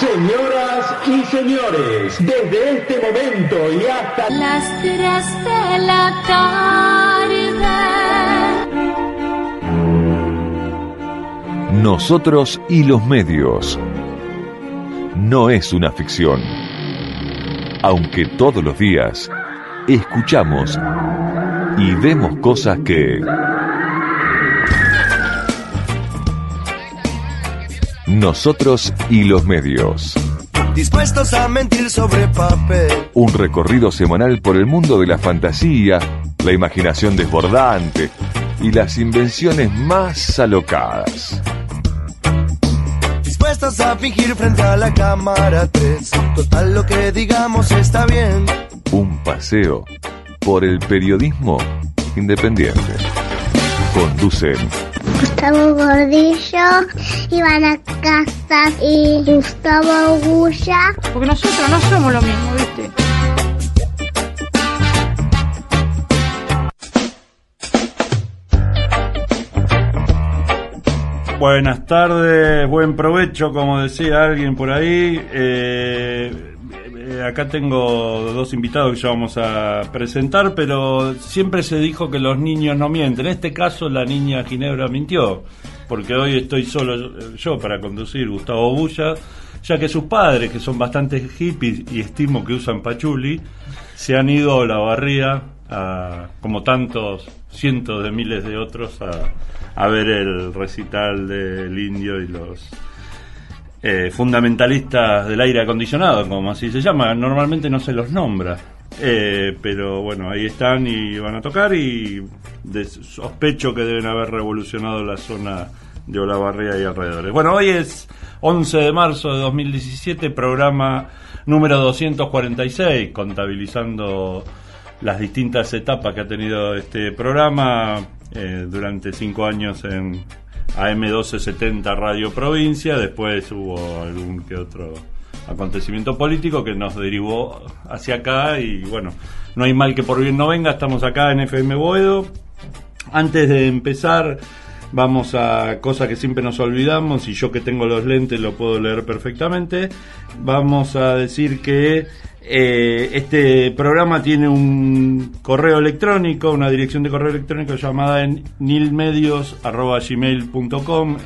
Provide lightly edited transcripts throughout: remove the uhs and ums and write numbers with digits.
Señoras y señores, desde este momento y hasta las 3 de la tarde. Nosotros y los medios. No es una ficción. Aunque todos los días escuchamos y vemos cosas que Nosotros y los medios. Dispuestos a mentir sobre papel. Un recorrido semanal por el mundo de la fantasía, la imaginación desbordante y las invenciones más alocadas. Dispuestos a fingir frente a la cámara 3. Total, lo que digamos está bien. Un paseo por el periodismo independiente. Conducen Gustavo Gordillo, Ivana Casas y Gustavo Gulla. Porque nosotros no somos lo mismo, ¿viste? Buenas tardes, buen provecho, como decía alguien por ahí. Acá tengo 2 invitados que ya vamos a presentar, pero siempre se dijo que los niños no mienten. En este caso la niña Ginebra mintió, porque hoy estoy solo yo para conducir, Gustavo Bulla, ya que sus padres, que son bastante hippies y estimo que usan pachuli, se han ido a Olavarría, como tantos cientos de miles de otros, a ver el recital del Indio y los fundamentalistas del aire acondicionado, como así se llama. Normalmente no se los nombra, pero bueno, ahí están y van a tocar, y sospecho que deben haber revolucionado la zona de Olavarría y alrededores. Bueno, hoy es 11 de marzo de 2017, programa número 246, contabilizando las distintas etapas que ha tenido este programa durante 5 años en AM 1270 Radio Provincia. Después hubo algún que otro acontecimiento político que nos derivó hacia acá, y bueno, no hay mal que por bien no venga. Estamos acá en FM Boedo. Antes de empezar, vamos a cosas que siempre nos olvidamos, y yo que tengo los lentes lo puedo leer perfectamente. Vamos a decir que este programa tiene un correo electrónico, una dirección de correo electrónico llamada nylmedios@gmail.com,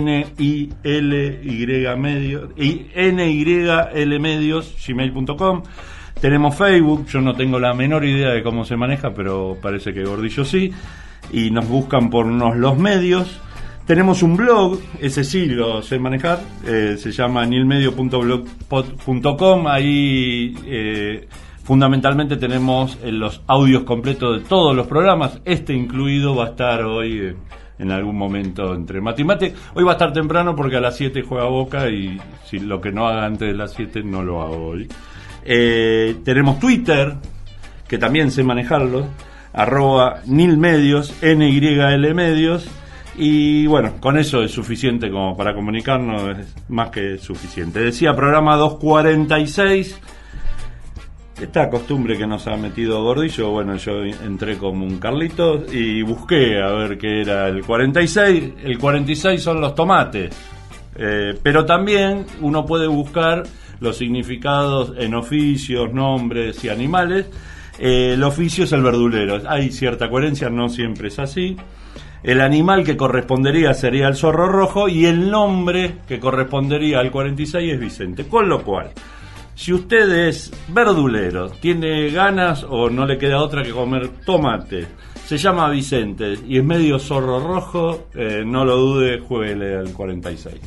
nylmedios@gmail.com. Tenemos Facebook, yo no tengo la menor idea de cómo se maneja, pero parece que Gordillo sí, y nos buscan por Los Medios. Tenemos un blog, ese sí lo sé manejar, se llama nilmedio.blogspot.com. Ahí fundamentalmente tenemos los audios completos de todos los programas. Este incluido va a estar hoy en algún momento entre mate y mate. Hoy va a estar temprano porque a las 7 juega Boca, y si lo que no haga antes de las 7 no lo hago hoy. Tenemos Twitter, que también sé manejarlo, @nilmedios, nylmedios. Y bueno, con eso es suficiente como para comunicarnos, es más que suficiente. Decía, programa 246. Esta costumbre que nos ha metido Gordillo, bueno, yo entré como un Carlito y busqué a ver qué era el 46. El 46 son los tomates, pero también uno puede buscar los significados en oficios, nombres y animales. El oficio es el verdulero. Hay cierta coherencia, no siempre es así. El animal que correspondería sería el zorro rojo, y el nombre que correspondería al 46 es Vicente. Con lo cual, si usted es verdulero, tiene ganas o no le queda otra que comer tomate, se llama Vicente y es medio zorro rojo, no lo dude, jueguele al 46.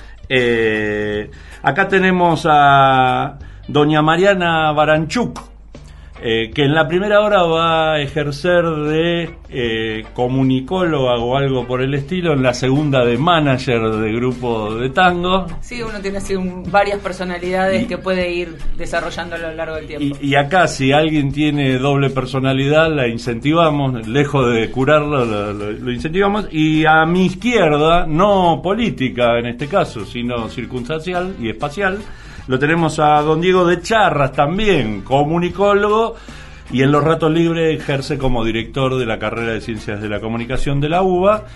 Acá tenemos a doña Mariana Baranchuk, que en la primera hora va a ejercer de comunicóloga o algo por el estilo, en la segunda de manager de grupo de tango. Sí, uno tiene así varias personalidades que puede ir desarrollando a lo largo del tiempo. Y acá, si alguien tiene doble personalidad, la incentivamos, lejos de curarlo, lo incentivamos. Y a mi izquierda, no política en este caso, sino circunstancial y espacial, lo tenemos a don Diego de Charras, también comunicólogo, y en los ratos libres ejerce como director de la carrera de Ciencias de la Comunicación de la UBA.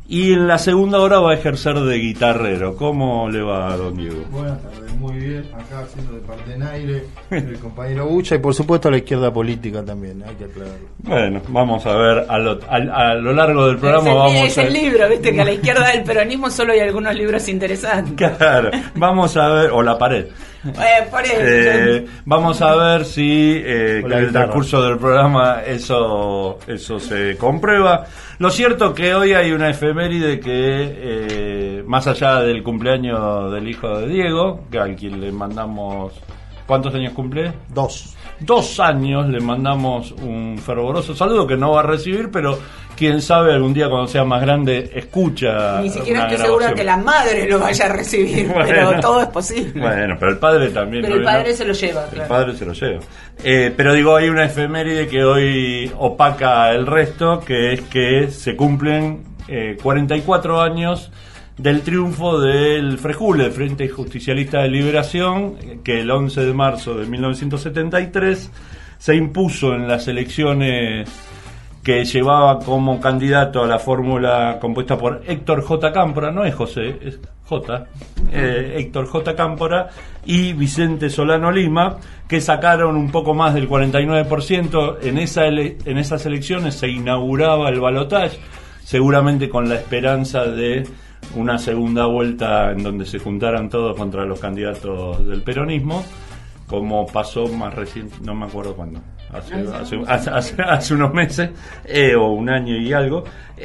Y en la segunda hora va a ejercer de guitarrero. ¿Cómo le va, don Diego? Buenas tardes, muy bien. Acá haciendo de partenaire el compañero Bucha y por supuesto a la izquierda política también, hay que aclararlo. Bueno, vamos a ver a lo largo del programa. Es el libro, viste que a la izquierda del peronismo solo hay algunos libros interesantes. Claro, vamos a ver, o la pared. Por eso. Vamos a ver si en el transcurso del programa eso se comprueba. Lo cierto que hoy hay una efeméride que más allá del cumpleaños del hijo de Diego, que al quien le mandamos, ¿cuántos años cumple? 2 años, le mandamos un fervoroso saludo que no va a recibir, pero quién sabe algún día cuando sea más grande escucha. Ni siquiera estoy segura que la madre lo vaya a recibir, bueno, pero todo es posible. Bueno, pero el padre también. Pero el padre se lo lleva, claro. El padre se lo lleva. Pero digo, hay una efeméride que hoy opaca el resto, que es que se cumplen 44 años del triunfo del FREJULE, el Frente Justicialista de Liberación, que el 11 de marzo de 1973 se impuso en las elecciones que llevaba como candidato a la fórmula compuesta por Héctor J. Cámpora, no es José, es J, Héctor J. Cámpora y Vicente Solano Lima, que sacaron un poco más del 49%. En esas elecciones se inauguraba el balotaje, seguramente con la esperanza de una segunda vuelta en donde se juntaran todos contra los candidatos del peronismo, como pasó más reciente, no me acuerdo cuándo, hace unos meses, o un año y algo,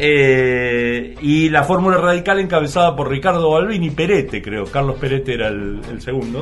y la fórmula radical encabezada por Ricardo Balbín y Perete, creo, Carlos Perete era el segundo,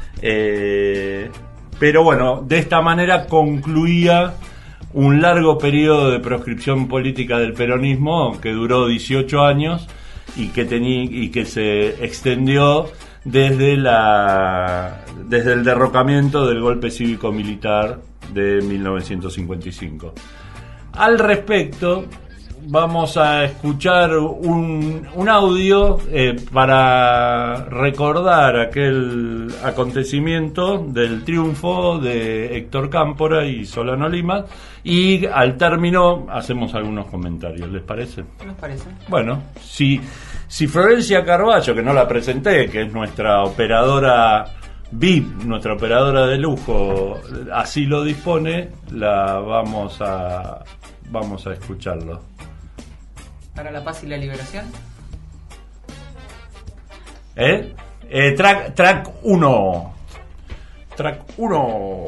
pero bueno, de esta manera concluía un largo periodo de proscripción política del peronismo que duró 18 años y que se extendió desde el derrocamiento del golpe cívico-militar de 1955. Al respecto, vamos a escuchar un audio para recordar aquel acontecimiento del triunfo de Héctor Cámpora y Solano Lima, y al término hacemos algunos comentarios. ¿Les parece? ¿Nos parece? Bueno, si Florencia Carballo, que no la presenté, que es nuestra operadora VIP, nuestra operadora de lujo, así lo dispone, vamos a escucharlo. ¿Para la paz y la liberación? Track 1. Track 1.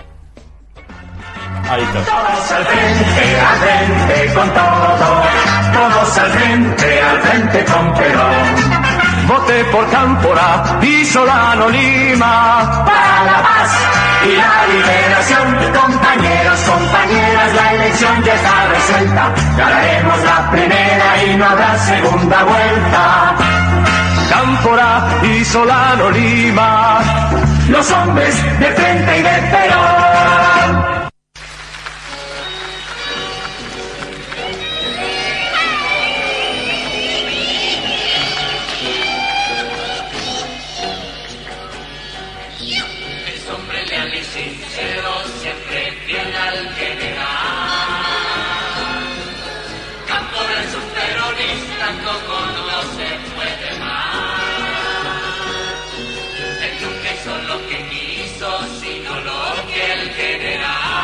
Ahí está. Todos al frente con todo. Todos al frente con Perón. Voté por Cámpora y Solano Lima. Para la paz y la liberación. Compañeros, compañeras, la elección ya está resuelta. Ganaremos la primera y no habrá segunda vuelta. Cámpora y Solano Lima, los hombres de frente y de Perón. Sino lo que él general.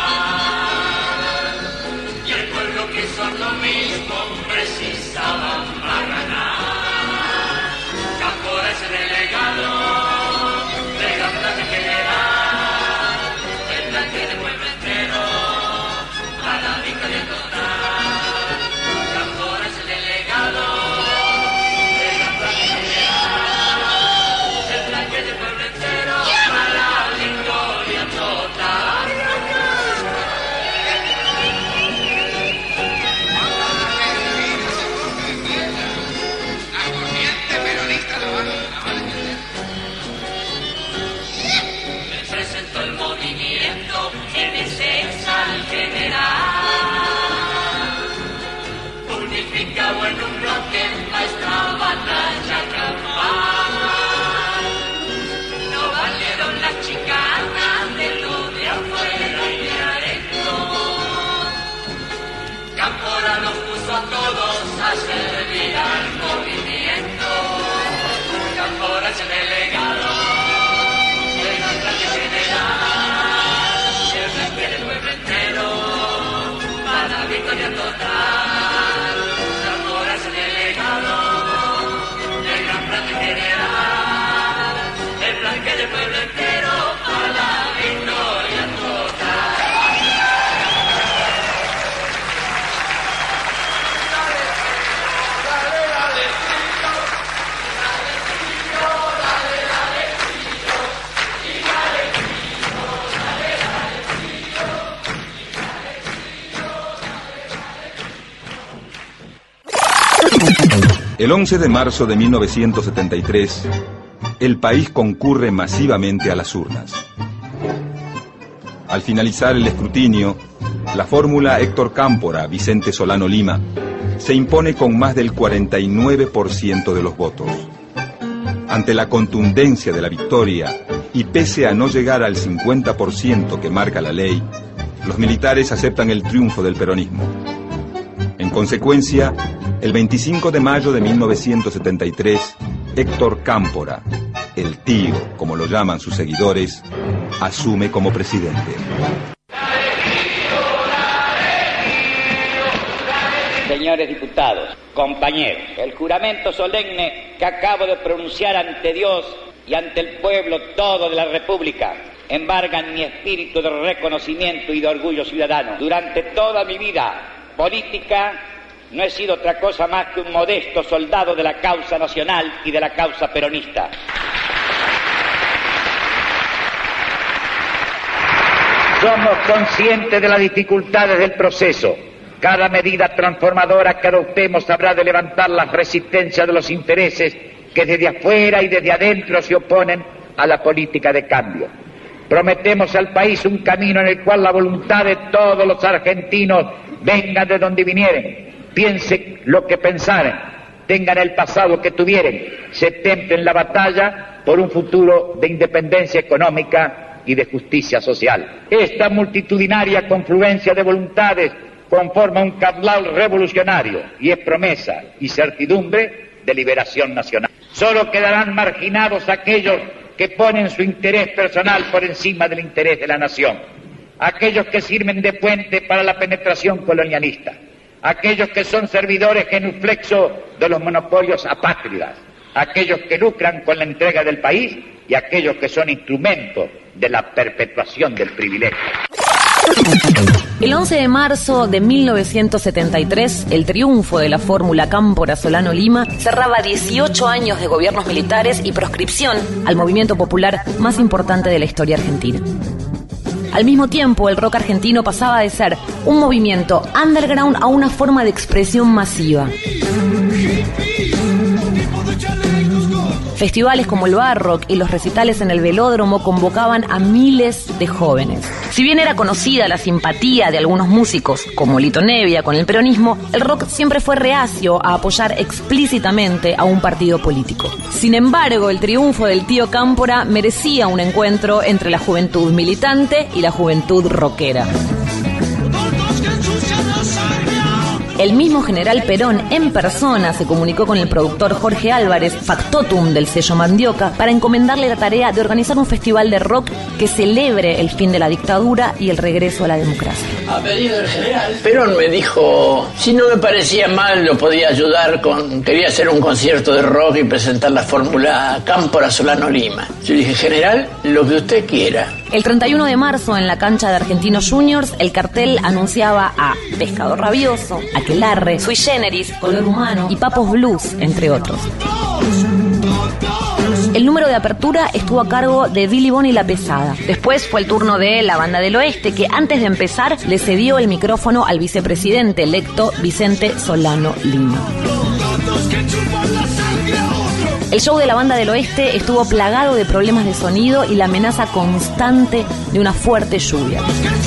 El 11 de marzo de 1973, el país concurre masivamente a las urnas. Al finalizar el escrutinio, la fórmula Héctor Cámpora-Vicente Solano Lima se impone con más del 49% de los votos. Ante la contundencia de la victoria y pese a no llegar al 50% que marca la ley, los militares aceptan el triunfo del peronismo. En consecuencia, el 25 de mayo de 1973, Héctor Cámpora, el tío, como lo llaman sus seguidores, asume como presidente. Señores diputados, compañeros, el juramento solemne que acabo de pronunciar ante Dios y ante el pueblo todo de la República embargan mi espíritu de reconocimiento y de orgullo ciudadano. Durante toda mi vida política no he sido otra cosa más que un modesto soldado de la causa nacional y de la causa peronista. Somos conscientes de las dificultades del proceso. Cada medida transformadora que adoptemos habrá de levantar las resistencias de los intereses que desde afuera y desde adentro se oponen a la política de cambio. Prometemos al país un camino en el cual la voluntad de todos los argentinos venga de donde vinieren, piensen lo que pensaren, tengan el pasado que tuvieren, se templen la batalla por un futuro de independencia económica y de justicia social. Esta multitudinaria confluencia de voluntades conforma un caudal revolucionario y es promesa y certidumbre de liberación nacional. Solo quedarán marginados aquellos que ponen su interés personal por encima del interés de la nación, aquellos que sirven de puente para la penetración colonialista, aquellos que son servidores genuflexos de los monopolios apátridas, aquellos que lucran con la entrega del país y aquellos que son instrumentos de la perpetuación del privilegio. El 11 de marzo de 1973, el triunfo de la fórmula Cámpora-Solano Lima cerraba 18 años de gobiernos militares y proscripción al movimiento popular más importante de la historia argentina. Al mismo tiempo, el rock argentino pasaba de ser un movimiento underground a una forma de expresión masiva. Festivales como el Barrock y los recitales en el Velódromo convocaban a miles de jóvenes. Si bien era conocida la simpatía de algunos músicos, como Lito Nebbia, con el peronismo, el rock siempre fue reacio a apoyar explícitamente a un partido político. Sin embargo, el triunfo del tío Cámpora merecía un encuentro entre la juventud militante y la juventud rockera. El mismo general Perón en persona se comunicó con el productor Jorge Álvarez, factotum del sello Mandioca, para encomendarle la tarea de organizar un festival de rock que celebre el fin de la dictadura y el regreso a la democracia. A pedido del general, Perón me dijo, si no me parecía mal, lo podía ayudar quería hacer un concierto de rock y presentar la fórmula Cámpora-Solano Lima. Yo dije, general, lo que usted quiera. El 31 de marzo, en la cancha de Argentinos Juniors, el cartel anunciaba a Pescador Rabioso, Aquelarre, Sui Generis, Color Humano y Papos Blues, entre otros. El número de apertura estuvo a cargo de Billy Bond y La Pesada. Después fue el turno de la Banda del Oeste, que antes de empezar le cedió el micrófono al vicepresidente electo Vicente Solano Lima. El show de la Banda del Oeste estuvo plagado de problemas de sonido y la amenaza constante de una fuerte lluvia.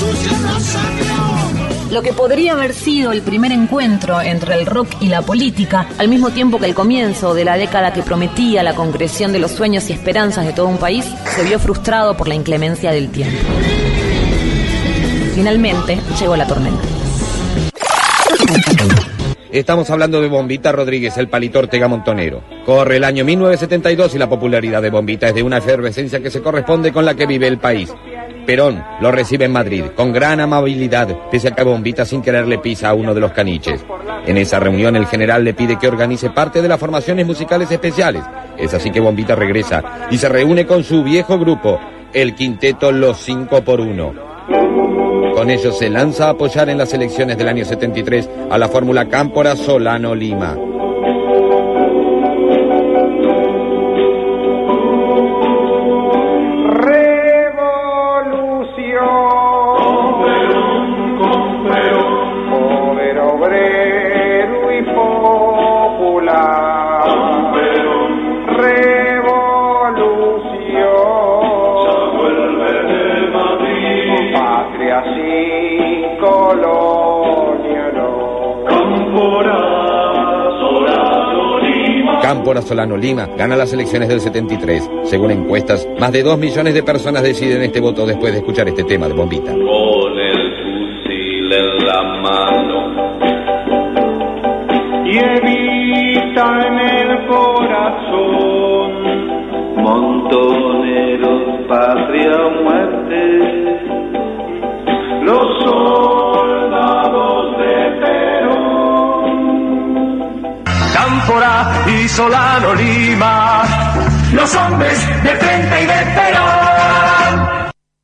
Lo que podría haber sido el primer encuentro entre el rock y la política, al mismo tiempo que el comienzo de la década que prometía la concreción de los sueños y esperanzas de todo un país, se vio frustrado por la inclemencia del tiempo. Finalmente llegó la tormenta. Estamos hablando de Bombita Rodríguez, el Palito Ortega montonero. Corre el año 1972 y la popularidad de Bombita es de una efervescencia que se corresponde con la que vive el país. Perón lo recibe en Madrid con gran amabilidad, pese a que Bombita sin querer le pisa a uno de los caniches. En esa reunión el general le pide que organice parte de las formaciones musicales especiales. Es así que Bombita regresa y se reúne con su viejo grupo, el quinteto Los 5 por 1. Con ellos se lanza a apoyar en las elecciones del año 73 a la fórmula Cámpora-Solano Lima. Poder obrero y popular. Cámpora Solano Lima gana las elecciones del 73. Según encuestas, más de 2 millones de personas deciden este voto después de escuchar este tema de Bombita. Con el fusil en la mano y evita en el corazón, montoneros, patria o muerte, los soldados de Perón. Cámpora y Solano Lima, los hombres de frente y de Perón.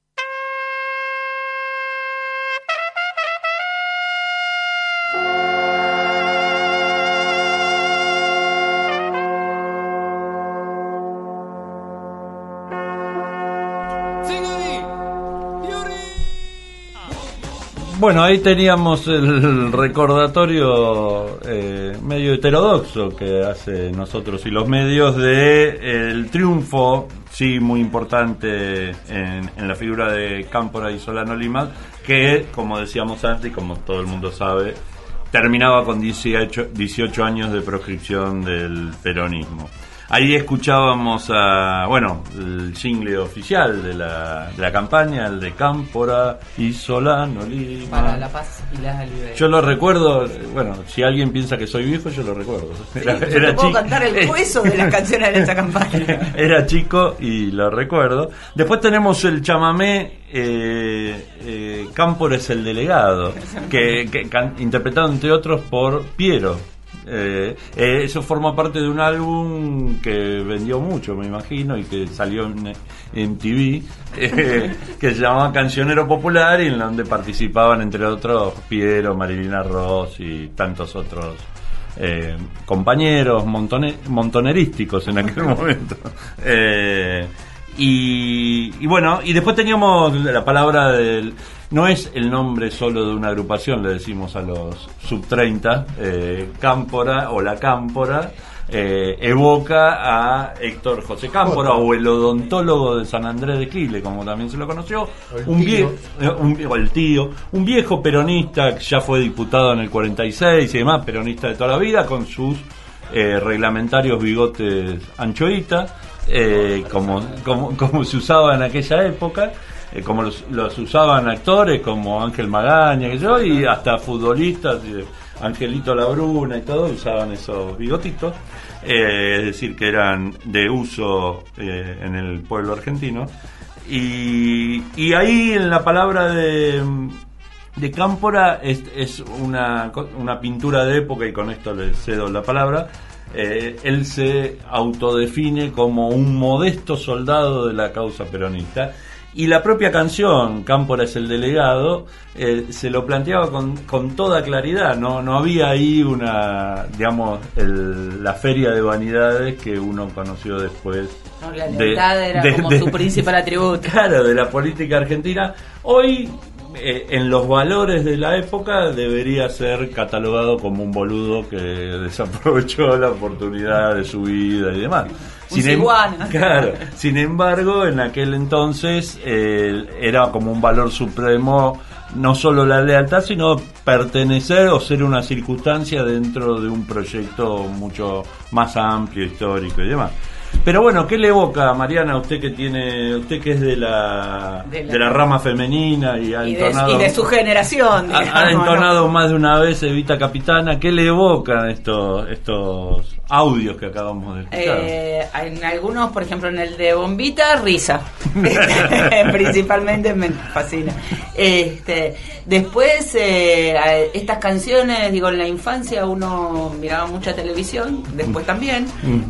Bueno, ahí teníamos el recordatorio medio heterodoxo que hace nosotros y los medios de el triunfo, sí, muy importante en la figura de Cámpora y Solano Lima, que, como decíamos antes y como todo el mundo sabe, terminaba con 18 años de proscripción del peronismo. Ahí escuchábamos el jingle oficial de la campaña, el de Cámpora y Solano Lima. Para la paz y la libertad. Yo lo recuerdo, si alguien piensa que soy viejo, yo lo recuerdo. Sí, yo te puedo cantar el hueso de las canciones de esta campaña. Era chico y lo recuerdo. Después tenemos el chamamé Cámpora es el delegado, que interpretado entre otros por Piero. Eso forma parte de un álbum que vendió mucho, me imagino, y que salió en TV, que se llamaba Cancionero Popular, y en donde participaban entre otros Piero, Marilina Ross y tantos otros compañeros montonerísticos en aquel momento. Y bueno, y después teníamos la palabra del... No es el nombre solo de una agrupación, le decimos a los sub-30, Cámpora o la Cámpora, evoca a Héctor José Cámpora, o el odontólogo de San Andrés de Quile, como también se lo conoció, un viejo peronista que ya fue diputado en el 46 y demás, peronista de toda la vida, con sus reglamentarios bigotes anchoitas, como se usaba en aquella época, como los usaban actores como Ángel Magaña, y hasta futbolistas, Angelito Labruna y todo, usaban esos bigotitos, es decir, que eran de uso en el pueblo argentino. Y ahí en la palabra de Cámpora es una pintura de época, y con esto le cedo la palabra. Él se autodefine como un modesto soldado de la causa peronista, y la propia canción Cámpora es el delegado se lo planteaba con toda claridad. No había ahí la feria de vanidades que uno conoció después. No, la lealtad era como su principal atributo. Claro, de la política argentina. Hoy, en los valores de la época, debería ser catalogado como un boludo que desaprovechó la oportunidad de su vida y demás. Sin embargo, en aquel entonces era como un valor supremo, no solo la lealtad, sino pertenecer o ser una circunstancia dentro de un proyecto mucho más amplio, histórico y demás. Pero bueno, ¿qué le evoca, Mariana, usted que es de la rama femenina y ha entonado... Y de su generación, digamos, ha entonado más de una vez Evita Capitana? ¿Qué le evocan estos audios que acabamos de escuchar? En algunos, por ejemplo, en el de Bombita, risa. Principalmente me fascina. Después, estas canciones, en la infancia uno miraba mucha televisión, después también.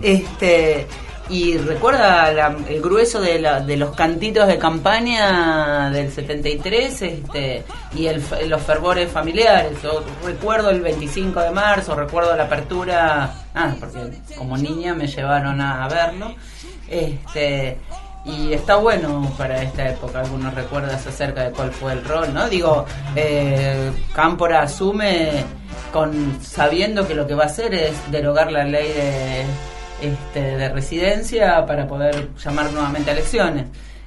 Y recuerda el grueso de los cantitos de campaña del 73, y los fervores familiares. Yo recuerdo el 25 de marzo, recuerdo la apertura, porque como niña me llevaron a verlo, y está bueno para esta época algunos recuerdos acerca de cuál fue el rol, ¿no? Cámpora asume sabiendo que lo que va a hacer es derogar la ley de residencia para poder llamar nuevamente a elecciones,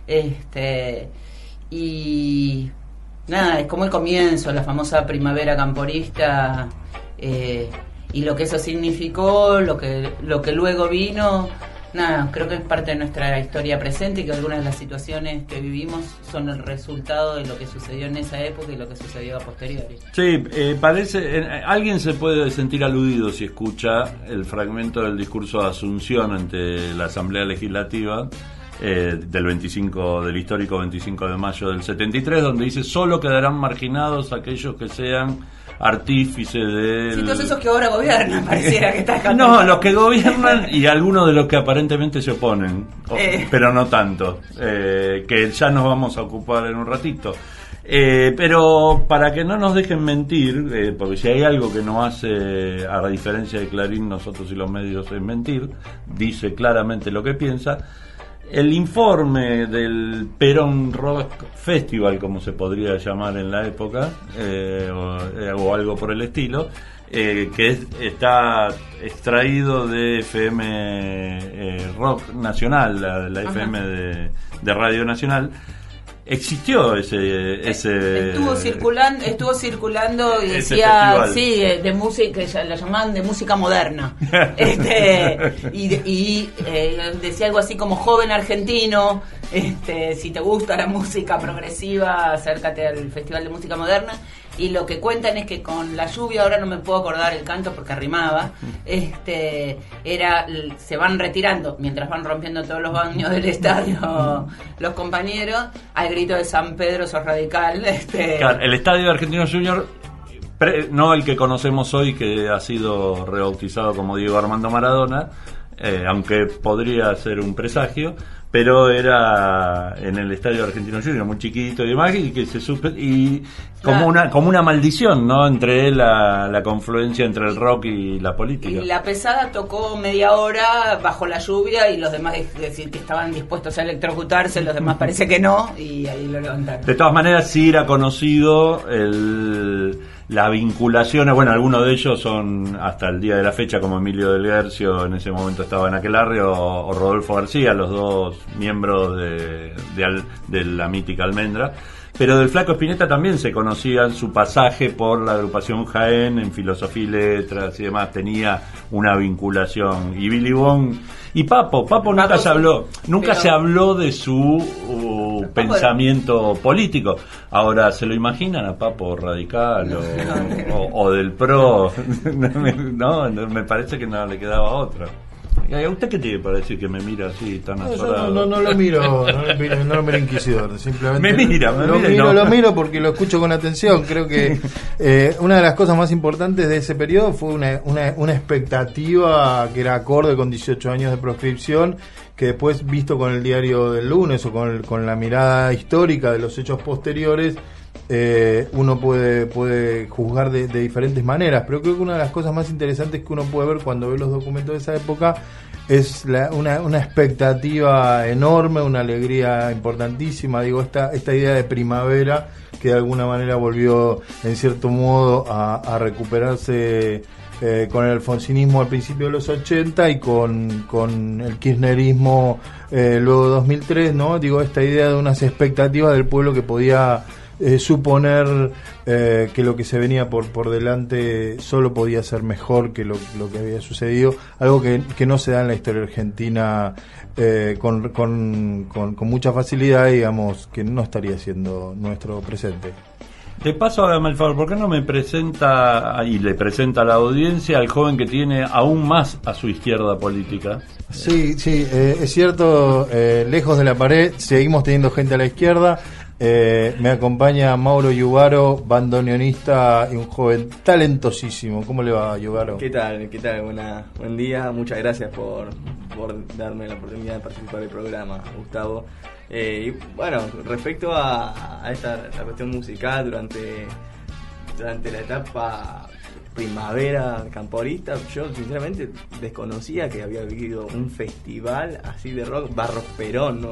y nada, es como el comienzo, la famosa primavera camporista, y lo que eso significó, lo que luego vino. Nada, creo que es parte de nuestra historia presente y que algunas de las situaciones que vivimos son el resultado de lo que sucedió en esa época y lo que sucedió a posteriori. Sí, alguien se puede sentir aludido si escucha el fragmento del discurso de Asunción ante la Asamblea Legislativa del histórico 25 de mayo del 73, donde dice: solo quedarán marginados aquellos que sean artífices del... Sí, todos esos que ahora gobiernan, pareciera que está cantando. No, los que gobiernan y algunos de los que aparentemente se oponen, pero no tanto, que ya nos vamos a ocupar en un ratito. Pero para que no nos dejen mentir, porque si hay algo que nos hace, a la diferencia de Clarín, nosotros y los medios, es mentir, dice claramente lo que piensa. El informe del Perón Rock Festival, como se podría llamar en la época, o algo por el estilo, que está extraído de FM Rock Nacional, la FM de Radio Nacional. Existió estuvo circulando y decía de música, que la llamaban de música moderna, y decía algo así como: joven argentino, si te gusta la música progresiva, acércate al Festival de Música Moderna. Y lo que cuentan es que con la lluvia, ahora no me puedo acordar el canto porque rimaba, se van retirando mientras van rompiendo todos los baños del estadio los compañeros, al grito de San Pedro, sos radical. Claro, el estadio de Argentinos Juniors, no el que conocemos hoy, que ha sido rebautizado como Diego Armando Maradona, aunque podría ser un presagio, pero era en el estadio Argentino Juniors, muy chiquito y demás, y que como una maldición, ¿no? Entre la confluencia entre el rock y la política. Y la pesada tocó media hora bajo la lluvia y los demás decir que estaban dispuestos a electrocutarse, los demás parece que no, y ahí lo levantaron. De todas maneras, sí era conocido la vinculación, bueno, algunos de ellos son hasta el día de la fecha, como Emilio del Guercio, en ese momento estaba en Aquelarre, o Rodolfo García, los dos miembros de la mítica Almendra. Pero del Flaco Spinetta también se conocían su pasaje por la agrupación Jaén en filosofía y letras y demás, tenía una vinculación. Y Billy Bond y Papo nunca se habló de su pensamiento político. Ahora, ¿se lo imaginan a Papo radical o del PRO? No, me parece que no le quedaba otra. ¿A usted qué tiene para decir que me mira así tan azorado? No lo miro, no lo miro inquisidor, simplemente lo miro porque lo escucho con atención. Creo que una de las cosas más importantes de ese periodo fue una expectativa que era acorde con 18 años de proscripción, que después, visto con el diario del lunes o con la mirada histórica de los hechos posteriores, uno puede juzgar de diferentes maneras, pero creo que una de las cosas más interesantes que uno puede ver cuando ve los documentos de esa época es una expectativa enorme, una alegría importantísima, esta idea de primavera que de alguna manera volvió en cierto modo a recuperarse con el alfonsinismo al principio de los 80 y con el kirchnerismo luego de 2003, ¿no? Esta idea de unas expectativas del pueblo que podía suponer que lo que se venía por delante solo podía ser mejor que lo que había sucedido, algo que no se da en la historia argentina con mucha facilidad, digamos, que no estaría siendo nuestro presente. De paso, hágame el favor, ¿por qué no me presenta y le presenta a la audiencia al joven que tiene aún más a su izquierda política? Sí, es cierto, lejos de la pared seguimos teniendo gente a la izquierda. Me acompaña Mauro Yugaro, bandoneonista y un joven talentosísimo. ¿Cómo le va, Yugaro? ¿Qué tal? Buen día, muchas gracias por darme la oportunidad de participar del programa, Gustavo. Y bueno, respecto a la cuestión musical durante la etapa primavera camporista, yo sinceramente desconocía que había vivido un festival así de rock, Barros Perón, ¿no?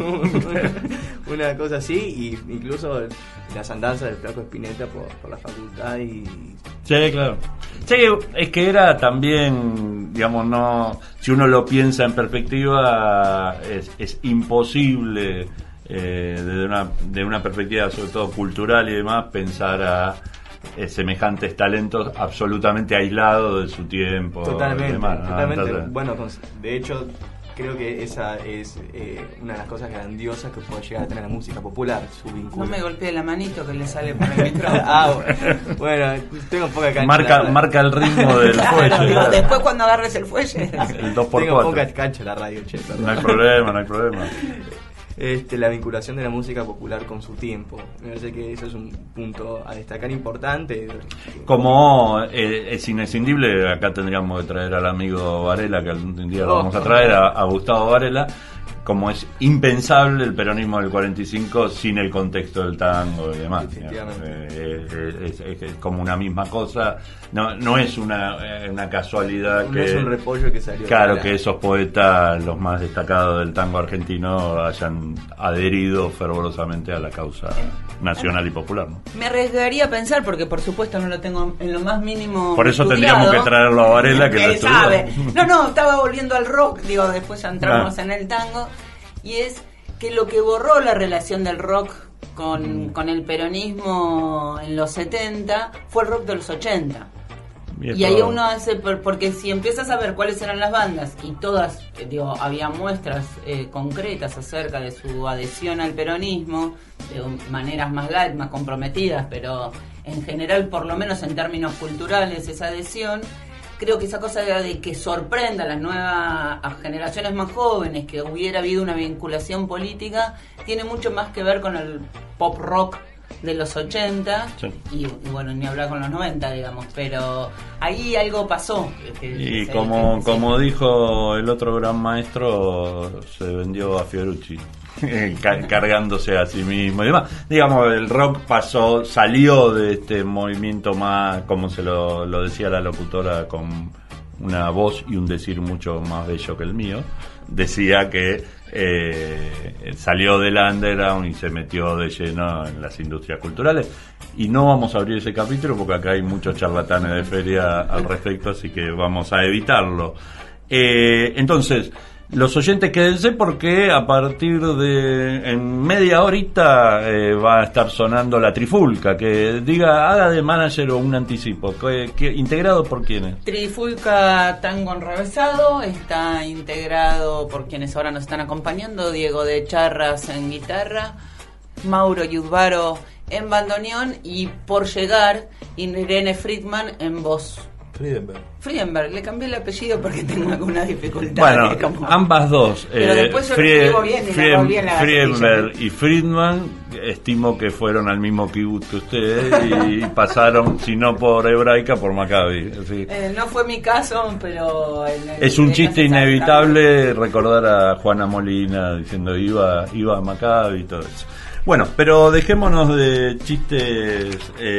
Una cosa así, y incluso las andanzas del Flaco Spinetta por la facultad y... Sí, claro. Sí, es que era también, digamos, no, si uno lo piensa en perspectiva, es imposible desde una perspectiva sobre todo cultural y demás, pensar semejantes talentos absolutamente aislados de su tiempo. Totalmente, y demás, totalmente. Entonces, Bueno, de hecho, creo que esa es una de las cosas grandiosas que puede llegar a tener la música popular, su vínculo. No me golpee la manito que le sale por el micrófono. Bueno, tengo poca cancha. marca el ritmo del fuelle. Digo, después cuando agarres el fuelle. El 2x4. Tengo poca cancha la radio, che. No hay problema. La vinculación de la música popular con su tiempo. Me parece que eso es un punto a destacar importante. Como es inescindible, acá tendríamos que traer al amigo Varela, que algún día lo vamos a traer, a Gustavo Varela. Como es impensable el peronismo del 45 sin el contexto del tango y demás. Es como una misma cosa. No es una casualidad no que es un repollo que salió. Claro, que esos poetas, los más destacados del tango argentino, hayan adherido fervorosamente a la causa nacional y popular, ¿no? Me arriesgaría a pensar, porque por supuesto no lo tengo en lo más mínimo por eso estudiado, tendríamos que traerlo a Varela, que lo estudió. sabe. No, estaba volviendo al rock, digo, después ya entramos en el tango, y es que lo que borró la relación del rock con el peronismo en los 70 fue el rock de los 80. Y ahí uno hace, porque si empiezas a ver cuáles eran las bandas, y todas, había muestras concretas acerca de su adhesión al peronismo, de maneras más light, más comprometidas, pero en general, por lo menos en términos culturales, esa adhesión, creo que esa cosa de que sorprenda a las nuevas generaciones más jóvenes, que hubiera habido una vinculación política, tiene mucho más que ver con el pop rock de los 80 y bueno, ni hablar con los 90, digamos, pero ahí algo pasó. Y como dijo el otro gran maestro, se vendió a Fiorucci, cargándose a sí mismo y demás. Digamos, el rock salió de este movimiento más, como se lo decía la locutora con una voz y un decir mucho más bello que el mío, decía que salió del underground y se metió de lleno en las industrias culturales, y no vamos a abrir ese capítulo porque acá hay muchos charlatanes de feria al respecto, así que vamos a evitarlo. Entonces, los oyentes quédense porque a partir de en media horita va a estar sonando la trifulca, que haga de manager o un anticipo. ¿Integrado por quiénes? Trifulca Tango Enrevesado está integrado por quienes ahora nos están acompañando: Diego de Charras en guitarra, Mauro Yudvaro en bandoneón, y por llegar Irene Friedman en voz. Friedenberg, le cambié el apellido porque tengo alguna dificultad. Bueno, ambas dos. Pero después yo lo escribo bien y le volví en la Friedenberg y Friedman, estimo que fueron al mismo kibutz que ustedes y pasaron, si no por hebraica, por Maccabi. No fue mi caso, pero... Es un chiste inevitable recordar a Juana Molina diciendo iba a Maccabi y todo eso. Bueno, pero dejémonos de chistes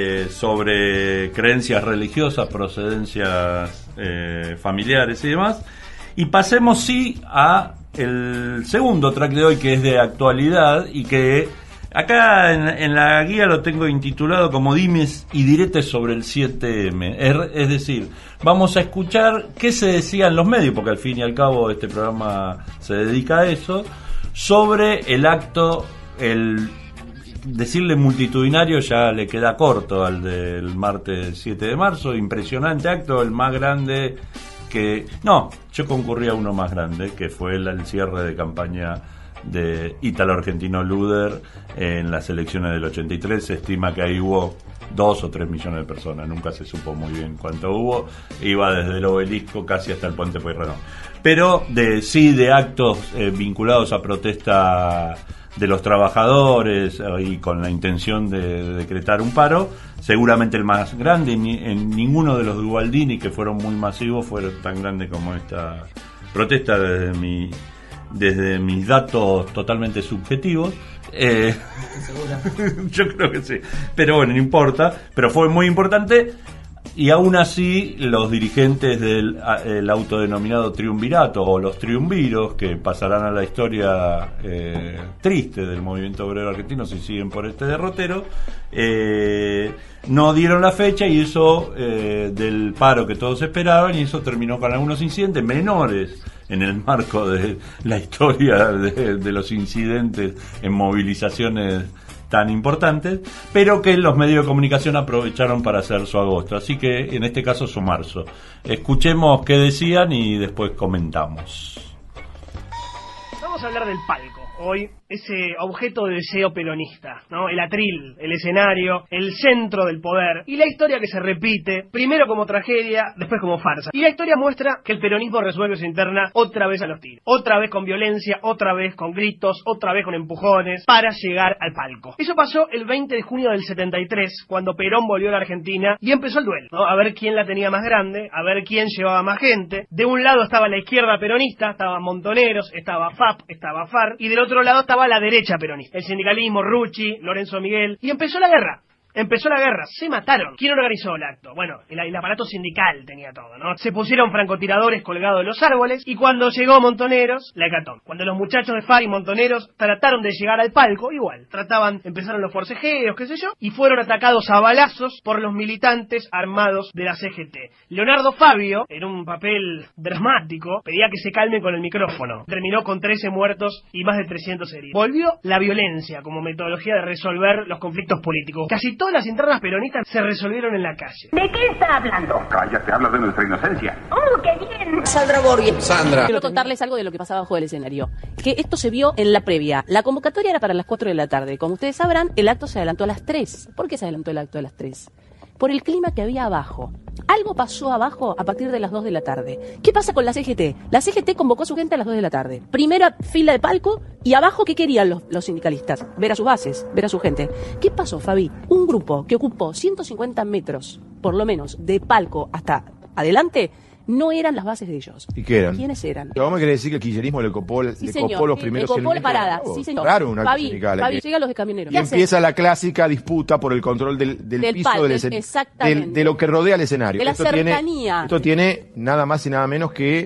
sobre creencias religiosas, procedencias familiares y demás, y pasemos a el segundo track de hoy, que es de actualidad y que acá en la guía lo tengo intitulado como Dimes y Diretes sobre el 7M. Es decir, vamos a escuchar qué se decía en los medios, porque al fin y al cabo este programa se dedica a eso, sobre el acto. Decirle multitudinario ya le queda corto al del martes 7 de marzo. Impresionante acto, el más grande que... No, yo concurrí a uno más grande, que fue el cierre de campaña de ítalo-argentino Luder en las elecciones del 83. Se estima que ahí hubo 2 o 3 millones de personas, nunca se supo muy bien cuánto hubo. Iba desde el Obelisco casi hasta el Puente Pueyrredón. Pero de actos vinculados a protesta de los trabajadores y con la intención de decretar un paro, seguramente el más grande. En ninguno de los de Ubaldini, que fueron muy masivos, fue tan grande como esta protesta desde mis datos totalmente subjetivos. Yo creo que sí, pero bueno, no importa, pero fue muy importante. Y aún así, los dirigentes del el autodenominado triunvirato, o los triunviros, que pasarán a la historia triste del movimiento obrero argentino si siguen por este derrotero, no dieron la fecha, y eso del paro que todos esperaban, y eso terminó con algunos incidentes menores en el marco de la historia de los incidentes en movilizaciones tan importantes, pero que los medios de comunicación aprovecharon para hacer su agosto, así que en este caso su marzo. Escuchemos qué decían y después comentamos. Vamos a hablar del palco. Hoy, ese objeto de deseo peronista, ¿no? El atril, el escenario, el centro del poder y la historia que se repite, primero como tragedia, después como farsa. Y la historia muestra que el peronismo resuelve su interna otra vez a los tiros, otra vez con violencia, otra vez con gritos, otra vez con empujones, para llegar al palco. Eso pasó el 20 de junio del 73, cuando Perón volvió a la Argentina y empezó el duelo, ¿no? A ver quién la tenía más grande, a ver quién llevaba más gente. De un lado estaba la izquierda peronista, estaba Montoneros, estaba FAP, estaba FAR, y del otro lado estaba la derecha peronista, el sindicalismo, Rucci, Lorenzo Miguel, y empezó la guerra. Se mataron. ¿Quién organizó el acto? Bueno, el aparato sindical tenía todo, ¿no? Se pusieron francotiradores colgados de los árboles y cuando llegó Montoneros, la hecatombe. Cuando los muchachos de FAR y Montoneros trataron de llegar al palco, igual. Empezaron los forcejeos, qué sé yo, y fueron atacados a balazos por los militantes armados de la CGT. Leonardo Fabio, en un papel dramático, pedía que se calmen con el micrófono. Terminó con 13 muertos y más de 300 heridos. Volvió la violencia como metodología de resolver los conflictos políticos. Casi todas las internas peronistas se resolvieron en la calle. ¿De qué está hablando? Cállate, hablas de nuestra inocencia. ¡Oh, qué bien! Sandra Borghi. Sandra. Quiero contarles algo de lo que pasaba abajo del escenario. Que esto se vio en la previa. La convocatoria era para las 4 de la tarde. Como ustedes sabrán, el acto se adelantó a las 3. ¿Por qué se adelantó el acto a las 3? Por el clima que había abajo. Algo pasó abajo a partir de las 2 de la tarde. ¿Qué pasa con la CGT? La CGT convocó a su gente a las 2 de la tarde. Primera fila de palco y abajo, ¿qué querían los sindicalistas? Ver a sus bases, ver a su gente. ¿Qué pasó, Fabi? Un grupo que ocupó 150 metros, por lo menos, de palco hasta adelante, no eran las bases de ellos. ¿Y qué eran? ¿Quiénes eran? ¿Vos me querés decir que el kirchnerismo le copó los primeros 100 copó la metros? parada, sí señor. Raro, una Fabi, sindical. llegan los de camioneros. Y empieza la clásica disputa por el control del piso palco, del escenario. exactamente. De lo que rodea el escenario. De la cercanía. Esto tiene nada más y nada menos que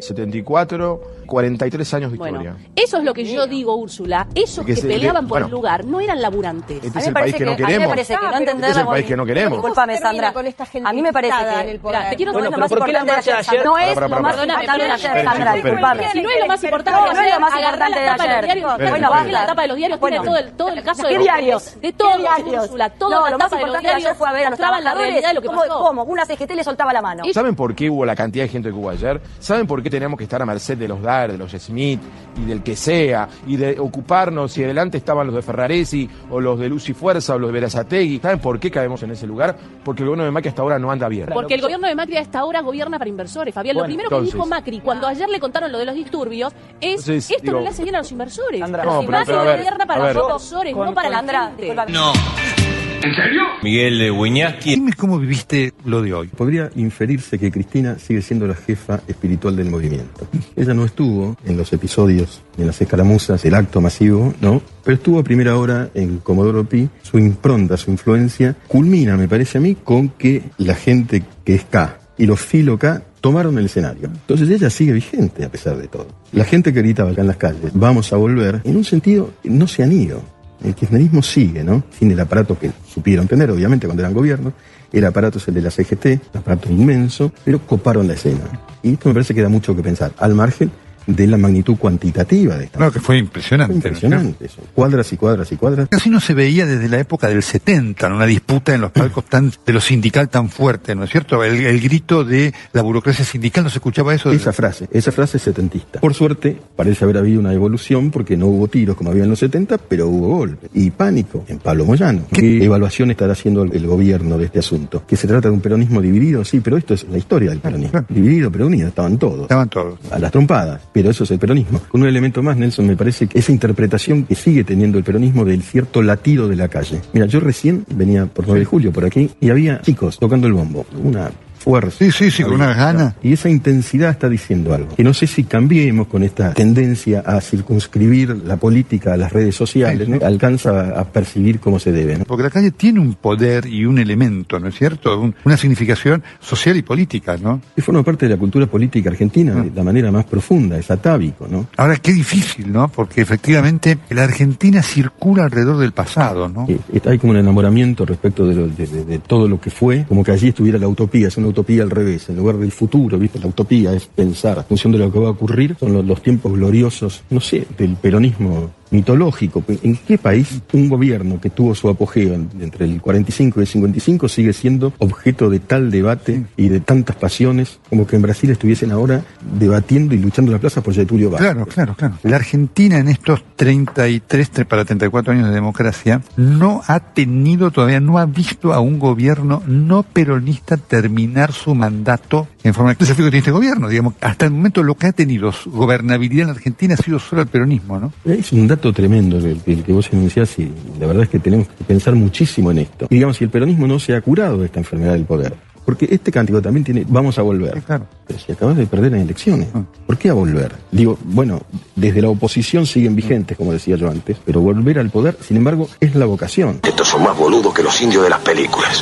43 años de historia. Eso es lo que yo digo, Úrsula. Esos que peleaban por el lugar no eran laburantes. Este es el país que no queremos. A mí me parece que no entender. Este es el país que no queremos. Disculpame, Sandra. A mí me parece que te quiero decir lo más importante de ayer. No es lo más importante de ayer, Sandra, disculpame. Si no es lo más importante de ayer, no es lo más importante de ayer. Bueno, la tapa de los diarios tiene todo el caso de diarios. De todos, Úrsula, toda la tapa de los diarios fue a ver a los mostraban la realidad de lo que pasó. ¿Cómo? Una CGT le soltaba la mano. ¿Saben por qué hubo la cantidad de gente que hubo ayer? ¿Saben por qué teníamos que estar a merced de los DAR, de los Smith y del que sea, y de ocuparnos si adelante estaban los de Ferraresi o los de Luz y Fuerza o los de Berazategui? ¿Saben por qué caemos en ese lugar? Porque el gobierno de Macri hasta ahora no anda bien. Porque el gobierno de Macri hasta ahora gobierna para inversores, Fabián. Lo primero que dijo Macri cuando ayer le contaron lo de los disturbios es esto no le hace bien a los inversores. Macri gobierna para los inversores, no para la gente. No. ¿En serio? Miguel Wiñaski. Dime cómo viviste lo de hoy. Podría inferirse que Cristina sigue siendo la jefa espiritual del movimiento. Ella no estuvo en los episodios, en las escaramuzas, el acto masivo, ¿no? Pero estuvo a primera hora en Comodoro Pi. Su impronta, su influencia, culmina, me parece a mí, con que la gente que es K y los filo K tomaron el escenario. Entonces ella sigue vigente a pesar de todo. La gente que gritaba acá en las calles, vamos a volver, en un sentido no se han ido. El kirchnerismo sigue, ¿no? Sin el aparato que supieron tener, obviamente, cuando eran gobierno. El aparato es el de la CGT, un aparato inmenso, pero coparon la escena. Y esto me parece que da mucho que pensar, al margen de la magnitud cuantitativa de esta. Claro que fue impresionante. Fue impresionante eso. Cuadras y cuadras y cuadras. Casi no se veía desde la época del 70, ¿no? Una disputa en los palcos de lo sindical tan fuerte, ¿no es cierto? El grito de la burocracia sindical, ¿no se escuchaba eso? Esa frase es setentista. Por suerte, parece haber habido una evolución porque no hubo tiros como había en los 70, pero hubo golpes. Y pánico en Pablo Moyano. ¿Qué evaluación estará haciendo el gobierno de este asunto? ¿Que se trata de un peronismo dividido? Sí, pero esto es la historia del peronismo. Dividido pero unido, estaban todos. A las trompadas. Pero eso es el peronismo. Con un elemento más, Nelson, me parece que esa interpretación que sigue teniendo el peronismo del cierto latido de la calle. Mira, yo recién venía por 9 de julio por aquí y había chicos tocando el bombo. Una fuerza. Sí, con una gana. Y esa intensidad está diciendo algo. Que no sé si cambiemos con esta tendencia a circunscribir la política a las redes sociales, ¿no? Alcanza a percibir cómo se debe, ¿no? Porque la calle tiene un poder y un elemento, ¿no es cierto? Una significación social y política, ¿no? Y forma parte de la cultura política argentina de la manera más profunda, es atávico, ¿no? Ahora, qué difícil, ¿no? Porque efectivamente la Argentina circula alrededor del pasado, ¿no? Hay como un enamoramiento respecto de todo lo que fue, como que allí estuviera la utopía, es una utopía al revés, en lugar del futuro, ¿viste? La utopía es pensar, en función de lo que va a ocurrir, son los tiempos gloriosos, no sé, del peronismo mitológico. ¿En qué país un gobierno que tuvo su apogeo entre el 45 y el 55 sigue siendo objeto de tal debate y de tantas pasiones como que en Brasil estuviesen ahora debatiendo y luchando en la plaza por Getúlio Vargas? Claro. La Argentina en estos 33 para 34 años de democracia no ha tenido, todavía no ha visto a un gobierno no peronista terminar su mandato en forma de desafío que tiene este gobierno. Digamos, hasta el momento lo que ha tenido gobernabilidad en la Argentina ha sido solo el peronismo, ¿no? Es un dato tremendo el que vos enunciás, y la verdad es que tenemos que pensar muchísimo en esto. Y digamos, si el peronismo no se ha curado de esta enfermedad del poder, porque este cántico también tiene, vamos a volver. Claro. Pero si acabas de perder las elecciones, ¿por qué a volver? Digo, bueno, desde la oposición siguen vigentes, como decía yo antes, pero volver al poder, sin embargo, es la vocación. Estos son más boludos que los indios de las películas.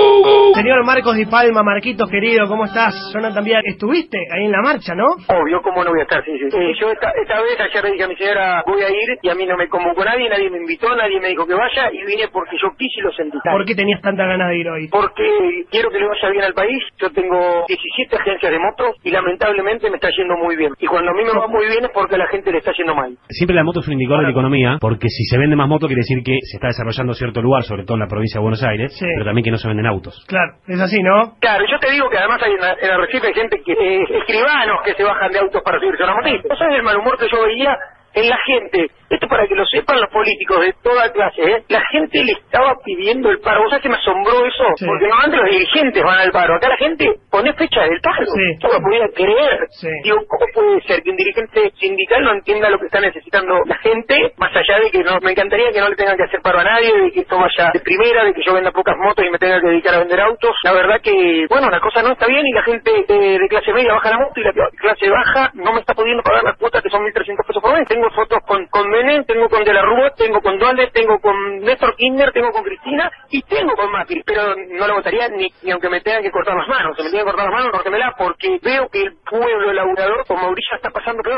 Señor Marcos Di Palma, Marquitos querido, ¿cómo estás? Jonathan Vial, estuviste ahí en la marcha, ¿no? Obvio, ¿cómo no voy a estar? Sí. Yo esta vez ayer le dije a mi señora, voy a ir, y a mí no me convocó nadie me invitó, nadie me dijo que vaya, y vine porque yo quise y lo sentí. ¿Por qué tenías tanta ganas de ir hoy? Porque quiero que le vaya bien al país. Yo tengo 17 agencias de motos y lamentablemente me está yendo muy bien. Y cuando a mí me va muy bien es porque a la gente le está yendo mal. Siempre la moto es un indicador de la economía, porque si se vende más moto quiere decir que se está desarrollando cierto lugar, sobre todo en la provincia de Buenos Aires, pero también que no se venden autos. Claro, es así, ¿no? Claro, yo te digo que además hay en Arrecife hay gente que escribanos que se bajan de autos para subirse a una motito. ¿No sabes el mal humor que yo veía en la gente? Esto para que lo sepan los políticos de toda clase, ¿eh? La gente le estaba pidiendo el paro. ¿Vos sabés que me asombró eso? Sí. Porque normalmente los dirigentes van al paro. Acá la gente pone fecha del paro. Sí. Yo no lo podía creer. Sí. Digo, ¿cómo puede ser que un dirigente sindical no entienda lo que está necesitando la gente? Más allá de que no, me encantaría que no le tengan que hacer paro a nadie, de que esto vaya de primera, de que yo venda pocas motos y me tenga que dedicar a vender autos. La verdad que, bueno, la cosa no está bien y la gente de clase media baja la moto y la clase baja no me está pudiendo pagar las cuotas que son 1.300 pesos por mes. Tengo fotos con Menem, tengo con De la Rúa, tengo con Dualde, tengo con Néstor Kirchner, tengo con Cristina y tengo con Macri, pero no lo votaría ni aunque me tengan que cortar las manos. Se me tienen que cortar las manos, córtemela, porque veo que el pueblo laburador con Mauricio está pasando peor.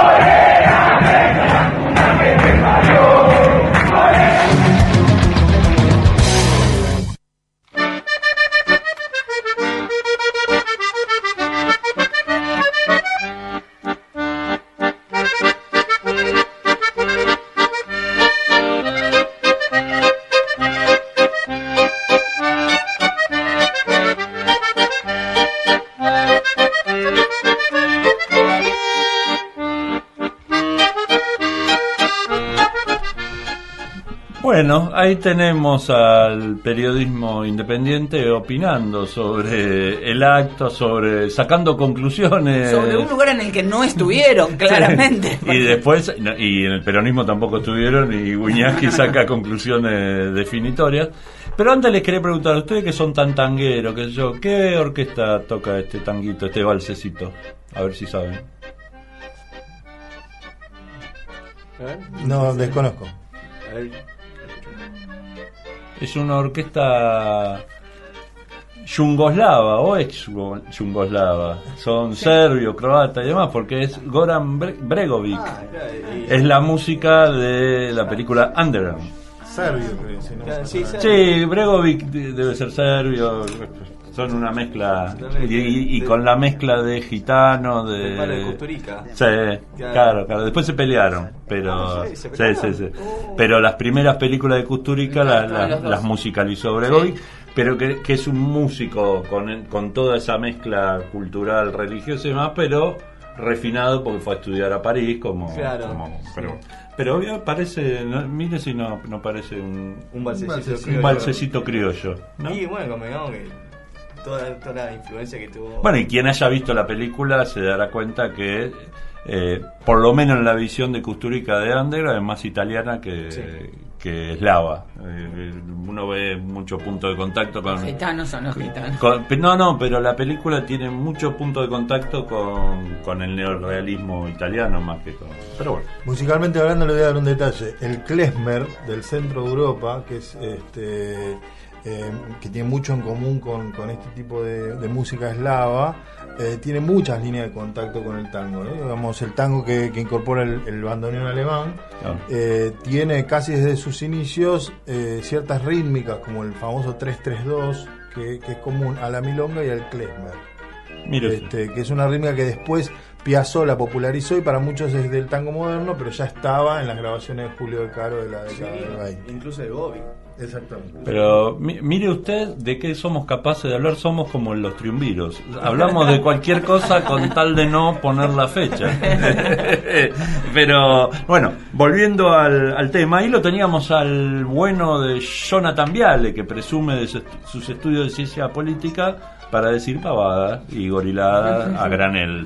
Bueno, ahí tenemos al periodismo independiente opinando sobre el acto, sacando conclusiones. Sobre un lugar en el que no estuvieron, claramente. Sí. Y después, y en el peronismo tampoco estuvieron, y Guiñazqui saca conclusiones definitorias. Pero antes les quería preguntar a ustedes que son tan tangueros, que yo, ¿qué orquesta toca este tanguito, este valsecito? A ver si saben. No, desconozco. A ver. Es una orquesta yugoslava o ex yugoslava. Son serbio, croata y demás, porque es Goran Bregovic. Es la música de la película Underground. Serbio, creo. Si no, sí, Bregovic debe ser serbio. Son una mezcla y con la mezcla de gitano de Kusturica. Sí, claro, después se pelearon, pero sí. Pero las primeras películas de Kusturica las musicalizó Bregovic, pero que es un músico con toda esa mezcla cultural, religiosa y demás, pero refinado porque fue a estudiar a París pero parece, mire si no parece un valsecito criollo, ¿no? Y bueno, convengamos que toda la influencia que tuvo. Bueno, y quien haya visto la película se dará cuenta que por lo menos en la visión de Kusturica de Underground es más italiana que eslava. Uno ve muchos puntos de contacto con... Los gitanos son los gitanos. Pero la película tiene muchos puntos de contacto con el neorrealismo italiano más que con... Pero bueno. Musicalmente hablando le voy a dar un detalle. El klezmer del centro de Europa, que es que tiene mucho en común con este tipo de música eslava, tiene muchas líneas de contacto con el tango, ¿no? Digamos, el tango que incorpora el bandoneón alemán, tiene casi desde sus inicios ciertas rítmicas como el famoso 3-3-2 que es común a la milonga y al klezmer. Que es una rítmica que después Piazzolla popularizó y para muchos es del tango moderno, pero ya estaba en las grabaciones de Julio De Caro de la década del 20. Incluso de Bobby. Exactamente. Pero mire usted de qué somos capaces de hablar, somos como los triunviros. Hablamos de cualquier cosa con tal de no poner la fecha. Pero bueno, volviendo al tema, ahí lo teníamos al bueno de Jonathan Viale, que presume de sus estudios de ciencia política para decir pavada y gorilada a granel.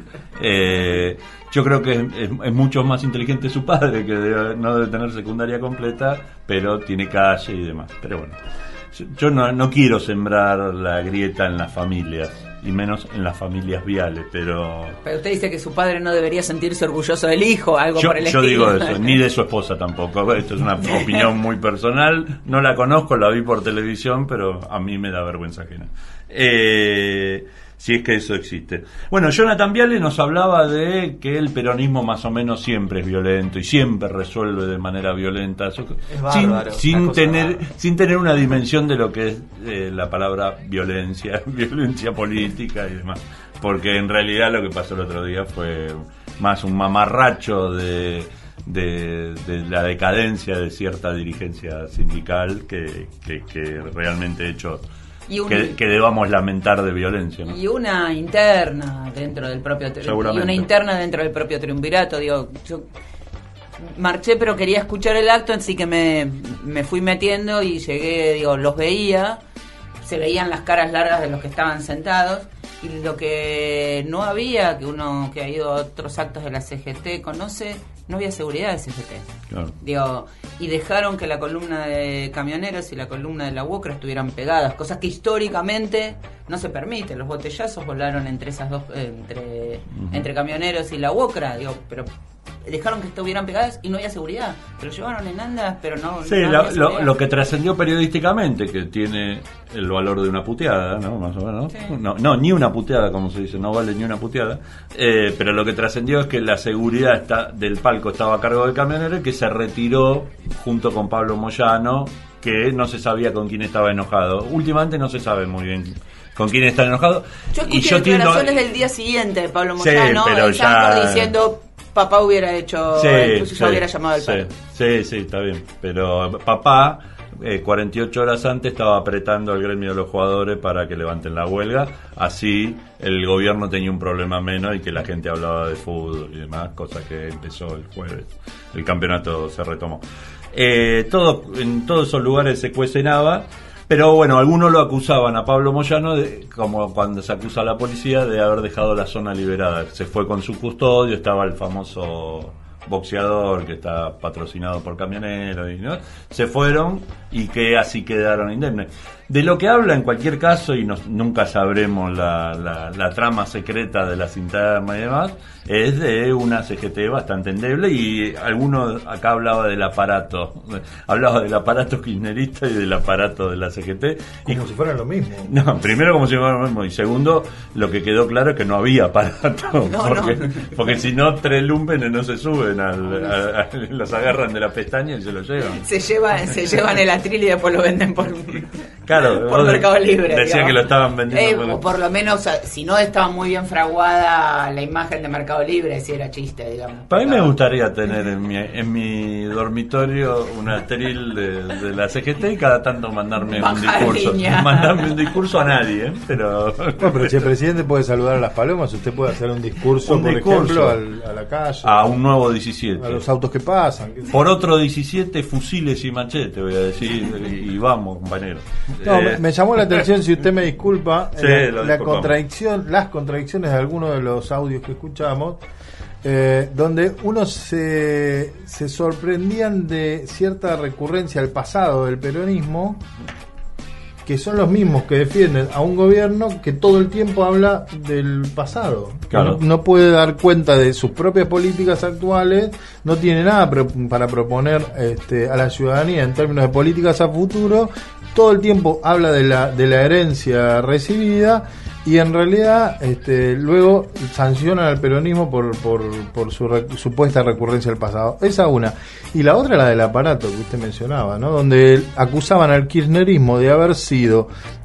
Yo creo que es mucho más inteligente su padre, que no debe tener secundaria completa, pero tiene calle y demás. Pero bueno, yo no quiero sembrar la grieta en las familias, y menos en las familias Viales, pero usted dice que su padre no debería sentirse orgulloso del hijo, algo por el yo estilo. digo eso, ni de su esposa tampoco. Esto es una opinión muy personal, no la conozco, la vi por televisión, pero a mí me da vergüenza ajena. Si es que eso existe. Bueno, Jonathan Viale nos hablaba de que el peronismo más o menos siempre es violento y siempre resuelve de manera violenta, sin tener una dimensión de lo que es la palabra violencia política y demás. Porque en realidad lo que pasó el otro día fue más un mamarracho de la decadencia de cierta dirigencia sindical que realmente hecho que debamos lamentar de violencia, ¿no? Y una interna dentro del propio triunvirato. Digo, yo marché pero quería escuchar el acto, así que me fui metiendo y llegué, los veía, se veían las caras largas de los que estaban sentados, y lo que no había, que uno que ha ido a otros actos de la CGT conoce, no había seguridad de CGT. Claro. Y dejaron que la columna de camioneros y la columna de la UOCRA estuvieran pegadas, cosas que históricamente no se permiten. Los botellazos volaron entre esas dos, entre camioneros y la UOCRA, pero dejaron que estuvieran pegadas y no había seguridad. Pero llevaron en andas, pero no. Sí, no lo que trascendió periodísticamente, que tiene el valor de una puteada, ¿no? Más o menos. Sí. No, ni una puteada, como se dice, no vale ni una puteada. Pero lo que trascendió es que la seguridad del palco estaba a cargo del camionero, que se retiró junto con Pablo Moyano, que no se sabía con quién estaba enojado. Últimamente no se sabe muy bien con quién está enojado. Yo escuché declaraciones del día siguiente de Pablo Moyano, pero ya diciendo papá hubiera hecho, incluso ya hubiera llamado al padre. Sí, está bien. Pero papá, 48 horas antes, estaba apretando al gremio de los jugadores para que levanten la huelga. Así el gobierno tenía un problema menos y que la gente hablaba de fútbol y demás, cosa que empezó el jueves. El campeonato se retomó. En todos esos lugares se cuecenaba. Pero bueno, algunos lo acusaban a Pablo Moyano, como cuando se acusa a la policía, de haber dejado la zona liberada. Se fue con su custodio, estaba el famoso boxeador que está patrocinado por camioneros, ¿no? Se fueron y que así quedaron indemnes. De lo que habla, en cualquier caso, y nunca sabremos la trama secreta de las internas y demás, es de una CGT bastante endeble, y alguno acá hablaba del aparato kirchnerista y del aparato de la CGT. Como si fueran lo mismo. No, primero como si fueran lo mismo, y segundo, lo que quedó claro es que no había aparato, porque si no, 3 lumpenes no se suben, los agarran de la pestaña y se lo llevan. Se llevan el atril y después lo venden por Mercado Libre. Decía que lo estaban vendiendo. O por lo menos, si no estaba muy bien fraguada la imagen de Mercado Libre, si era chiste, digamos. Para mí me gustaría tener en mi dormitorio un atril de la CGT y cada tanto mandarme un discurso a nadie, pero si el presidente puede saludar a las palomas, usted puede hacer un discurso, ejemplo, a la calle, a un nuevo 17, a los autos que pasan, por otro 17, fusiles y machete, voy a decir, y vamos, compañero. No, me llamó la atención, si usted me disculpa, las contradicciones de algunos de los audios que escuchamos, donde unos se sorprendían de cierta recurrencia al pasado del peronismo, que son los mismos que defienden a un gobierno que todo el tiempo habla del pasado. Claro. No puede dar cuenta de sus propias políticas actuales, no tiene nada para proponer a la ciudadanía en términos de políticas a futuro. Todo el tiempo habla de la herencia recibida, y en realidad luego sancionan al peronismo por su supuesta recurrencia al pasado. Esa una. Y la otra, la del aparato que usted mencionaba, ¿no? Donde acusaban al kirchnerismo de haber sido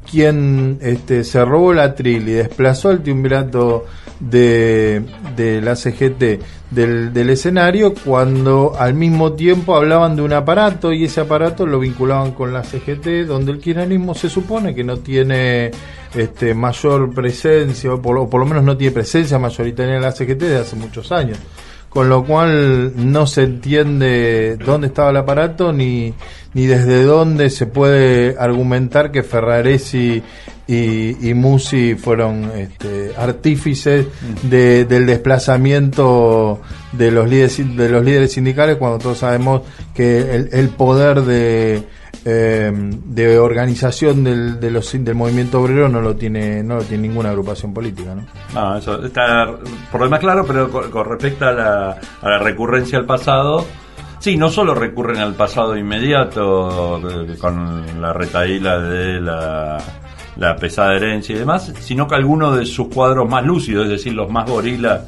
quien se robó el atril y desplazó el triunvirato de la CGT del escenario, cuando al mismo tiempo hablaban de un aparato, y ese aparato lo vinculaban con la CGT, donde el kirchnerismo se supone que no tiene mayor presencia, o por lo menos no tiene presencia mayoritaria en la CGT desde hace muchos años, con lo cual no se entiende dónde estaba el aparato ni desde dónde se puede argumentar que Ferraresi y Musi fueron artífices del desplazamiento de los líderes sindicales, cuando todos sabemos que el poder de organización del movimiento obrero no lo tiene ninguna agrupación política, ¿no? No, eso está por lo demás claro, pero con respecto a la recurrencia al pasado, sí, no solo recurren al pasado inmediato con la retahíla de la pesada herencia y demás, sino que algunos de sus cuadros más lúcidos, es decir, los más gorilas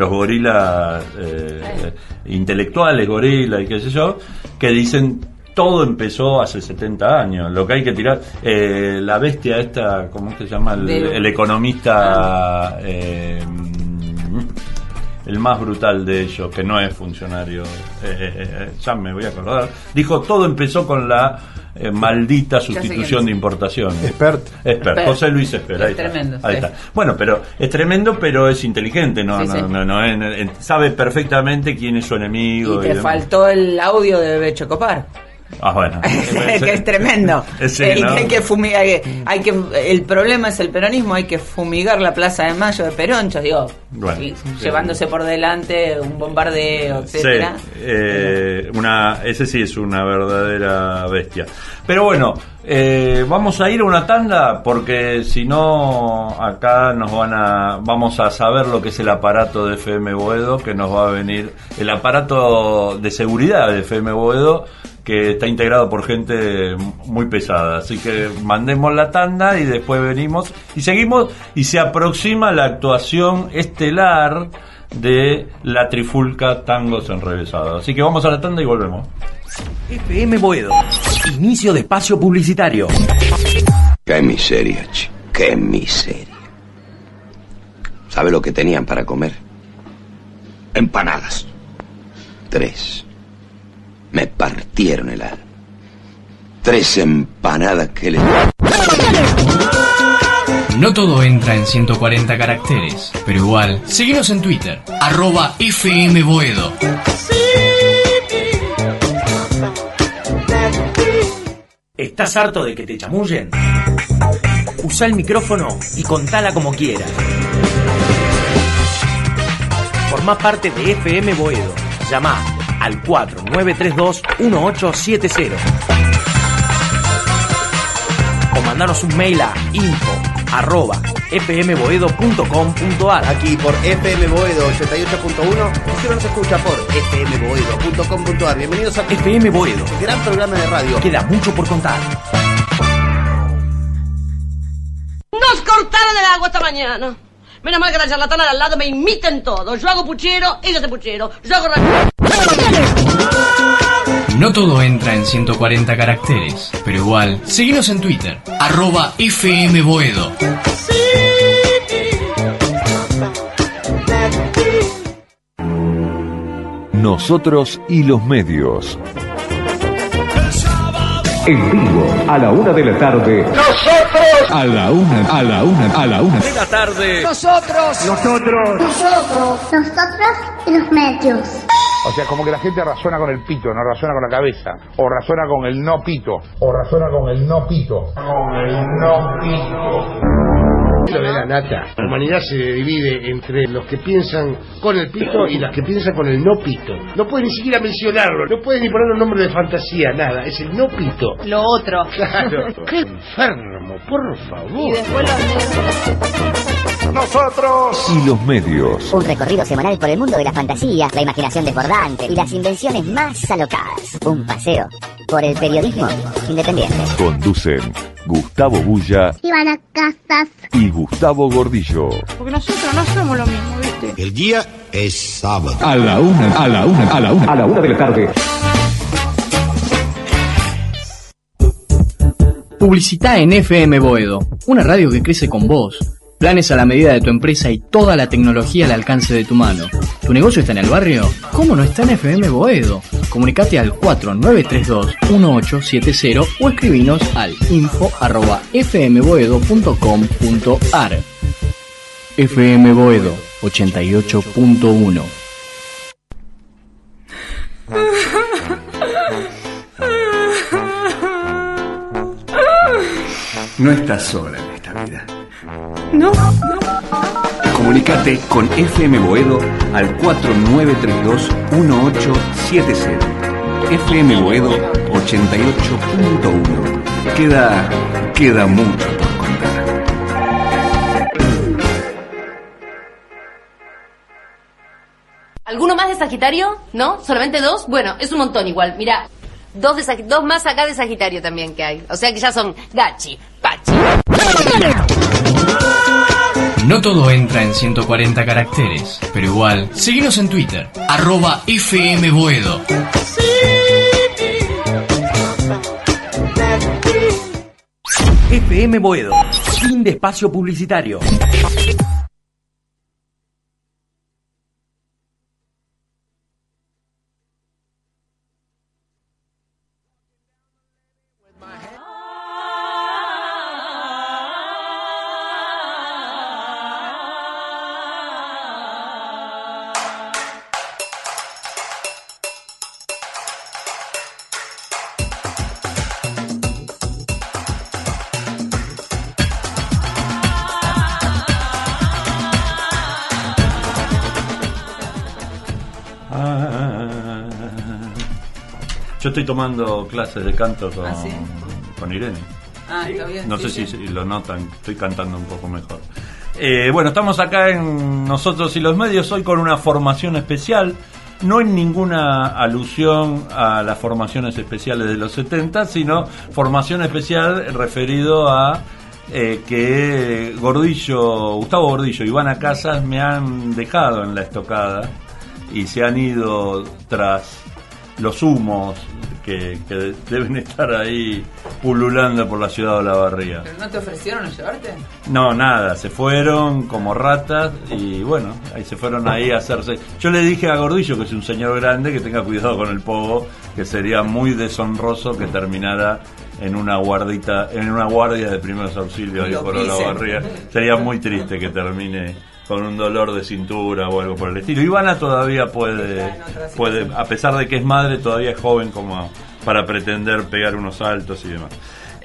intelectuales, gorilas y qué sé yo, que dicen todo empezó hace 70 años. Lo que hay que tirar, la bestia esta, ¿cómo es que se llama? El economista, el más brutal de ellos, que no es funcionario, ya me voy a acordar, dijo todo empezó con la maldita sustitución de importación. Expert. José Luis Expert. Es tremendo. Ahí está. Bueno, pero es tremendo, pero es inteligente, no sabe perfectamente quién es su enemigo. Y te faltó el audio de Becho Copar. Ah, bueno. Que es tremendo. Sí, ¿no? Hay que fumigar, el problema es el peronismo, hay que fumigar la Plaza de Mayo de Peronchos, digo, llevándose por delante un bombardeo, etcétera. Ese sí es una verdadera bestia. Pero bueno, vamos a ir a una tanda, porque si no acá vamos a saber lo que es el aparato de FM Boedo, que nos va a venir el aparato de seguridad de FM Boedo, que está integrado por gente muy pesada. Así que mandemos la tanda y después venimos y seguimos, y se aproxima la actuación estelar de la Trifulca Tangos Enrevesados. Así que vamos a la tanda y volvemos. FM Boedo. Inicio de espacio publicitario. Qué miseria, chico. Qué miseria. ¿Sabe lo que tenían para comer? Empanadas. 3. Me partieron el alma. 3 empanadas que le... No todo entra en 140 caracteres, pero igual, seguinos en Twitter, @FMBoedo. ¿Estás harto de que te chamullen? Usa el micrófono y contala como quieras. Formá parte de FM Boedo. Llamá al 4932-1870. O mandanos un mail a info@fmboedo.com.ar. Aquí por FM Boedo 88.1 y si no nos escucha por fmboedo.com.ar. Bienvenidos a FM Boedo, gran programa de radio. Queda mucho por contar. Nos cortaron el agua esta mañana. Menos mal que la charlatana de al lado me imiten todo. Yo hago puchero, ella hace puchero. Yo hago... No todo entra en 140 caracteres, pero igual, seguinos en Twitter, @FMBoedo. Nosotros y los medios. En vivo, a la 1 de la tarde. ¡Nosotros! A la una de la tarde. ¡Nosotros! Nosotros y los medios. O sea, como que la gente razona con el pito, no razona con la cabeza. O razona con el no pito. O razona con el no pito. Con el no pito. Lo de la nata. La humanidad se divide entre los que piensan con el pito y los que piensan con el no pito. No puedes ni siquiera mencionarlo, no puedes ni poner un nombre de fantasía, nada. Es el no pito. Lo otro. Claro. ¡Qué enfermo, por favor! Y después los Nosotros y los medios. Un recorrido semanal por el mundo de la fantasía, la imaginación desbordante y las invenciones más alocadas. Un paseo por el periodismo independiente. Conducen Gustavo Bulla, Ivana Casas y Gustavo Gordillo. Porque nosotros no somos lo mismo, ¿viste? El día es sábado. A la una de la tarde. Publicitá en FM Boedo, una radio que crece con vos. Planes a la medida de tu empresa y toda la tecnología al alcance de tu mano. ¿Tu negocio está en el barrio? ¿Cómo no está en FM Boedo? Comunicate al 4932-1870 o escribinos al info@fmboedo.com.ar. FM Boedo 88.1. No estás sola en esta vida. No. Comunicate con FM Boedo al 4932-1870. FM Boedo 88.1. Queda mucho por contar. ¿Alguno más de Sagitario? ¿No? ¿Solamente 2? Bueno, es un montón igual. Mira, 2 más acá de Sagitario también que hay. O sea que ya son Gachi, Pachi. No todo entra en 140 caracteres, pero igual, seguinos en Twitter, @FMBoedo. FM Boedo, fin de espacio publicitario. Yo estoy tomando clases de canto con Irene. Está bien. No sé si lo notan, estoy cantando un poco mejor. Bueno, estamos acá en Nosotros y los Medios hoy con una formación especial. No en ninguna alusión a las formaciones especiales de los 70, sino formación especial referido a que Gustavo Gordillo y Ivana Casas me han dejado en la estocada y se han ido tras los humos que deben estar ahí pululando por la ciudad de Olavarría. ¿Pero no te ofrecieron llevarte? No, nada, se fueron como ratas y bueno, ahí se fueron ahí a hacerse. Yo le dije a Gordillo, que es un señor grande, que tenga cuidado con el pogo, que sería muy deshonroso que terminara en una guardia de primeros auxilios ahí por Olavarría. Sería muy triste que termine con un dolor de cintura o algo por el estilo. Ivana todavía puede, a pesar de que es madre, todavía es joven como para pretender pegar unos saltos y demás.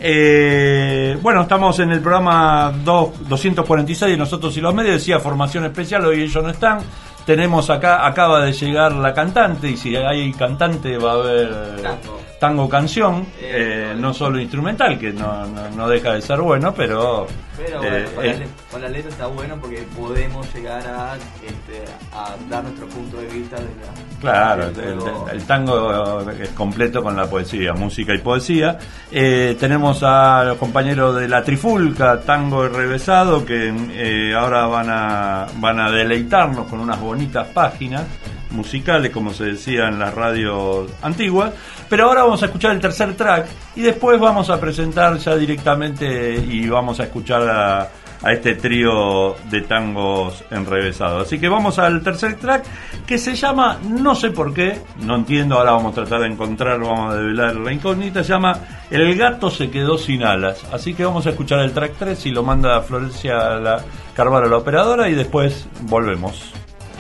Bueno, estamos en el programa 246 de Nosotros y los Medios. Decía formación especial, hoy ellos no están. Tenemos acaba de llegar la cantante, y si hay cantante va a haber tango canción, no solo instrumental, que no deja de ser bueno, pero con la letra está bueno porque podemos llegar a dar nuestro punto de vista de la... Claro, el tango es completo con la poesía, música y poesía. Tenemos a los compañeros de la Trifulca, Tango Enrevesado, que ahora van a deleitarnos con unas bonitas páginas musicales, como se decía en las radios antiguas. Pero ahora vamos a escuchar el tercer track y después vamos a presentar ya directamente y vamos a escuchar a este trío de tangos enrevesados. Así que vamos al tercer track, que se llama, no sé por qué, no entiendo, ahora vamos a tratar de encontrar, vamos a develar la incógnita, se llama El gato se quedó sin alas. Así que vamos a escuchar el track 3 y lo manda Florencia Carvalho, la operadora, y después volvemos.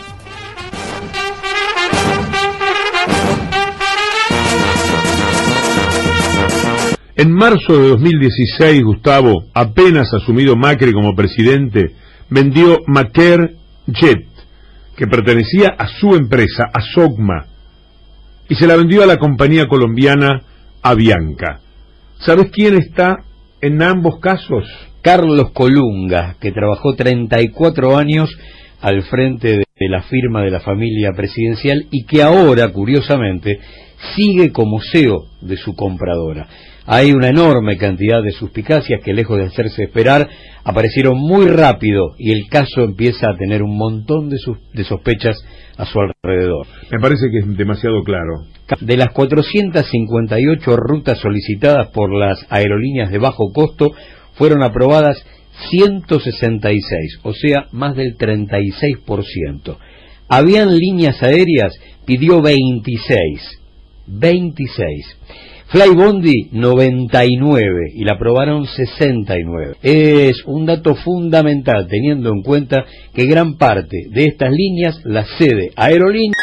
En marzo de 2016, Gustavo, apenas asumido Macri como presidente, vendió Maquer Jet, que pertenecía a su empresa, a Sogma, y se la vendió a la compañía colombiana Avianca. ¿Sabes quién está en ambos casos? Carlos Colunga, que trabajó 34 años al frente de la firma de la familia presidencial y que ahora, curiosamente, sigue como CEO de su compradora. Hay una enorme cantidad de suspicacias que, lejos de hacerse esperar, aparecieron muy rápido y el caso empieza a tener un montón de sospechas a su alrededor. Me parece que es demasiado claro. De las 458 rutas solicitadas por las aerolíneas de bajo costo, fueron aprobadas 166, o sea, más del 36%. Avian Líneas Aéreas pidió 26. Flybondi 99 y la aprobaron 69. Es un dato fundamental teniendo en cuenta que gran parte de estas líneas las cede Aerolíneas.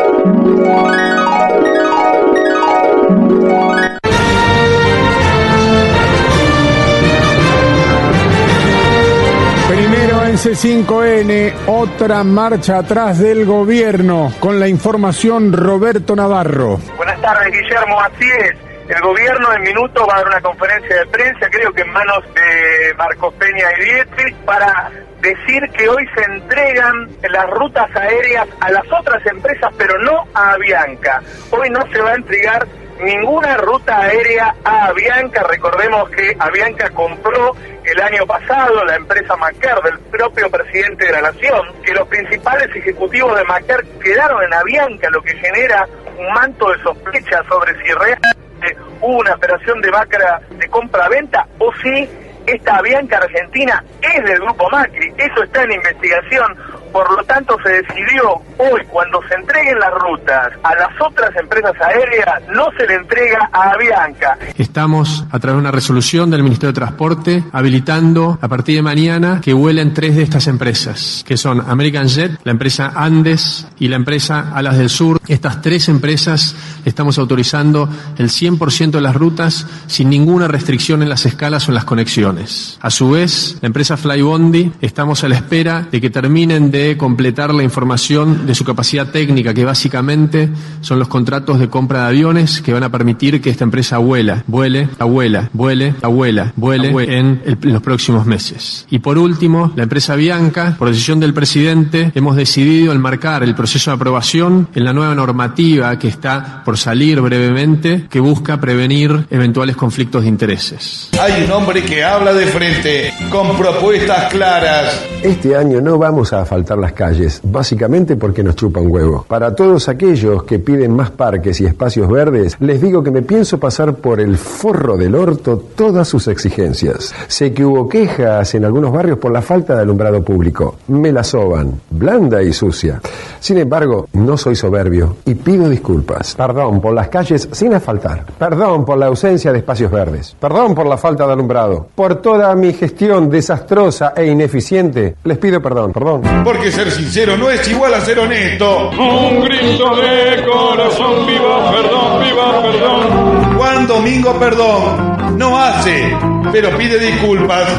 Primero en C5N, otra marcha atrás del gobierno. Con la información, Roberto Navarro. Buenas tardes, Guillermo, así es. El gobierno en minutos va a dar una conferencia de prensa, creo que en manos de Marcos Peña y Dietrich, para decir que hoy se entregan las rutas aéreas a las otras empresas, pero no a Avianca. Hoy no se va a entregar ninguna ruta aérea a Avianca. Recordemos que Avianca compró el año pasado la empresa Macair del propio presidente de la Nación, que los principales ejecutivos de Macair quedaron en Avianca, lo que genera un manto de sospecha sobre si realmente hubo una operación de compra-venta o si esta Avianca Argentina es del Grupo Macri. Eso está en investigación. Por lo tanto, se decidió hoy, cuando se entreguen las rutas a las otras empresas aéreas, no se le entrega a Avianca. Estamos, a través de una resolución del Ministerio de Transporte, habilitando a partir de mañana que vuelen 3 de estas empresas, que son American Jet, la empresa Andes y la empresa Alas del Sur. Estas 3 empresas estamos autorizando el 100% de las rutas sin ninguna restricción en las escalas o en las conexiones. A su vez, la empresa Flybondi, estamos a la espera de que terminen de completar la información de su capacidad técnica, que básicamente son los contratos de compra de aviones que van a permitir que esta empresa vuele en los próximos meses. Y por último, la empresa Avianca, por decisión del presidente, hemos decidido enmarcar el proceso de aprobación en la nueva normativa que está por salir brevemente, que busca prevenir eventuales conflictos de intereses. Hay un hombre que habla de frente, con propuestas claras. Este año no vamos a asfaltar las calles, básicamente porque nos chupa un huevo. Para todos aquellos que piden más parques y espacios verdes, les digo que me pienso pasar por el forro del orto todas sus exigencias. Sé que hubo quejas en algunos barrios por la falta de alumbrado público. Me la soban, blanda y sucia. Sin embargo, no soy soberbio y pido disculpas. Perdón por las calles sin asfaltar. Perdón por la ausencia de espacios verdes. Perdón por la falta de alumbrado. Por toda mi gestión desastrosa e ineficiente, les pido perdón. Porque ser sincero no es igual a ser honesto. Un grito de corazón, viva perdón. Juan Domingo Perdón no hace, pero pide disculpas.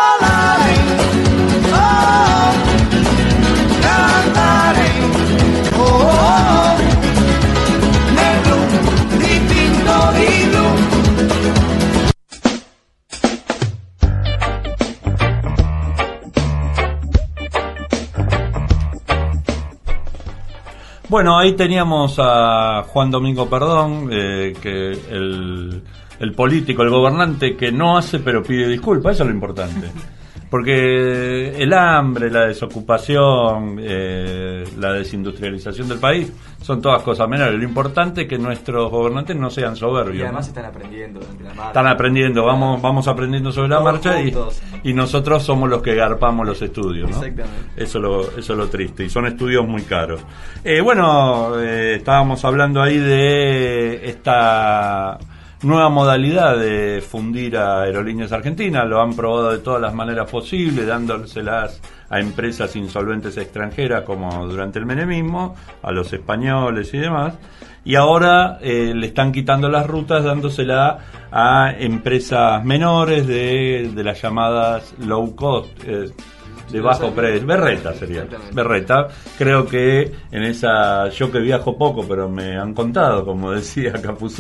Bueno, ahí teníamos a Juan Domingo Perdón, que el político, el gobernante que no hace pero pide disculpas. Eso es lo importante. Porque el hambre, la desocupación, la desindustrialización del país son todas cosas menores. Lo importante es que nuestros gobernantes no sean soberbios. Y además ¿no? están aprendiendo durante la marcha. Están aprendiendo, vamos aprendiendo sobre la Todos marcha juntos. y nosotros somos los que garpamos los estudios, ¿no? Exactamente. Eso es lo triste, y son estudios muy caros. Estábamos hablando ahí de esta nueva modalidad de fundir a Aerolíneas Argentinas. Lo han probado de todas las maneras posibles, dándoselas a empresas insolventes extranjeras como durante el menemismo, a los españoles y demás, y ahora le están quitando las rutas dándosela a empresas menores de las llamadas low cost, de bajo precio. Berreta sería. Berreta. Creo que en esa, yo que viajo poco, pero me han contado, como decía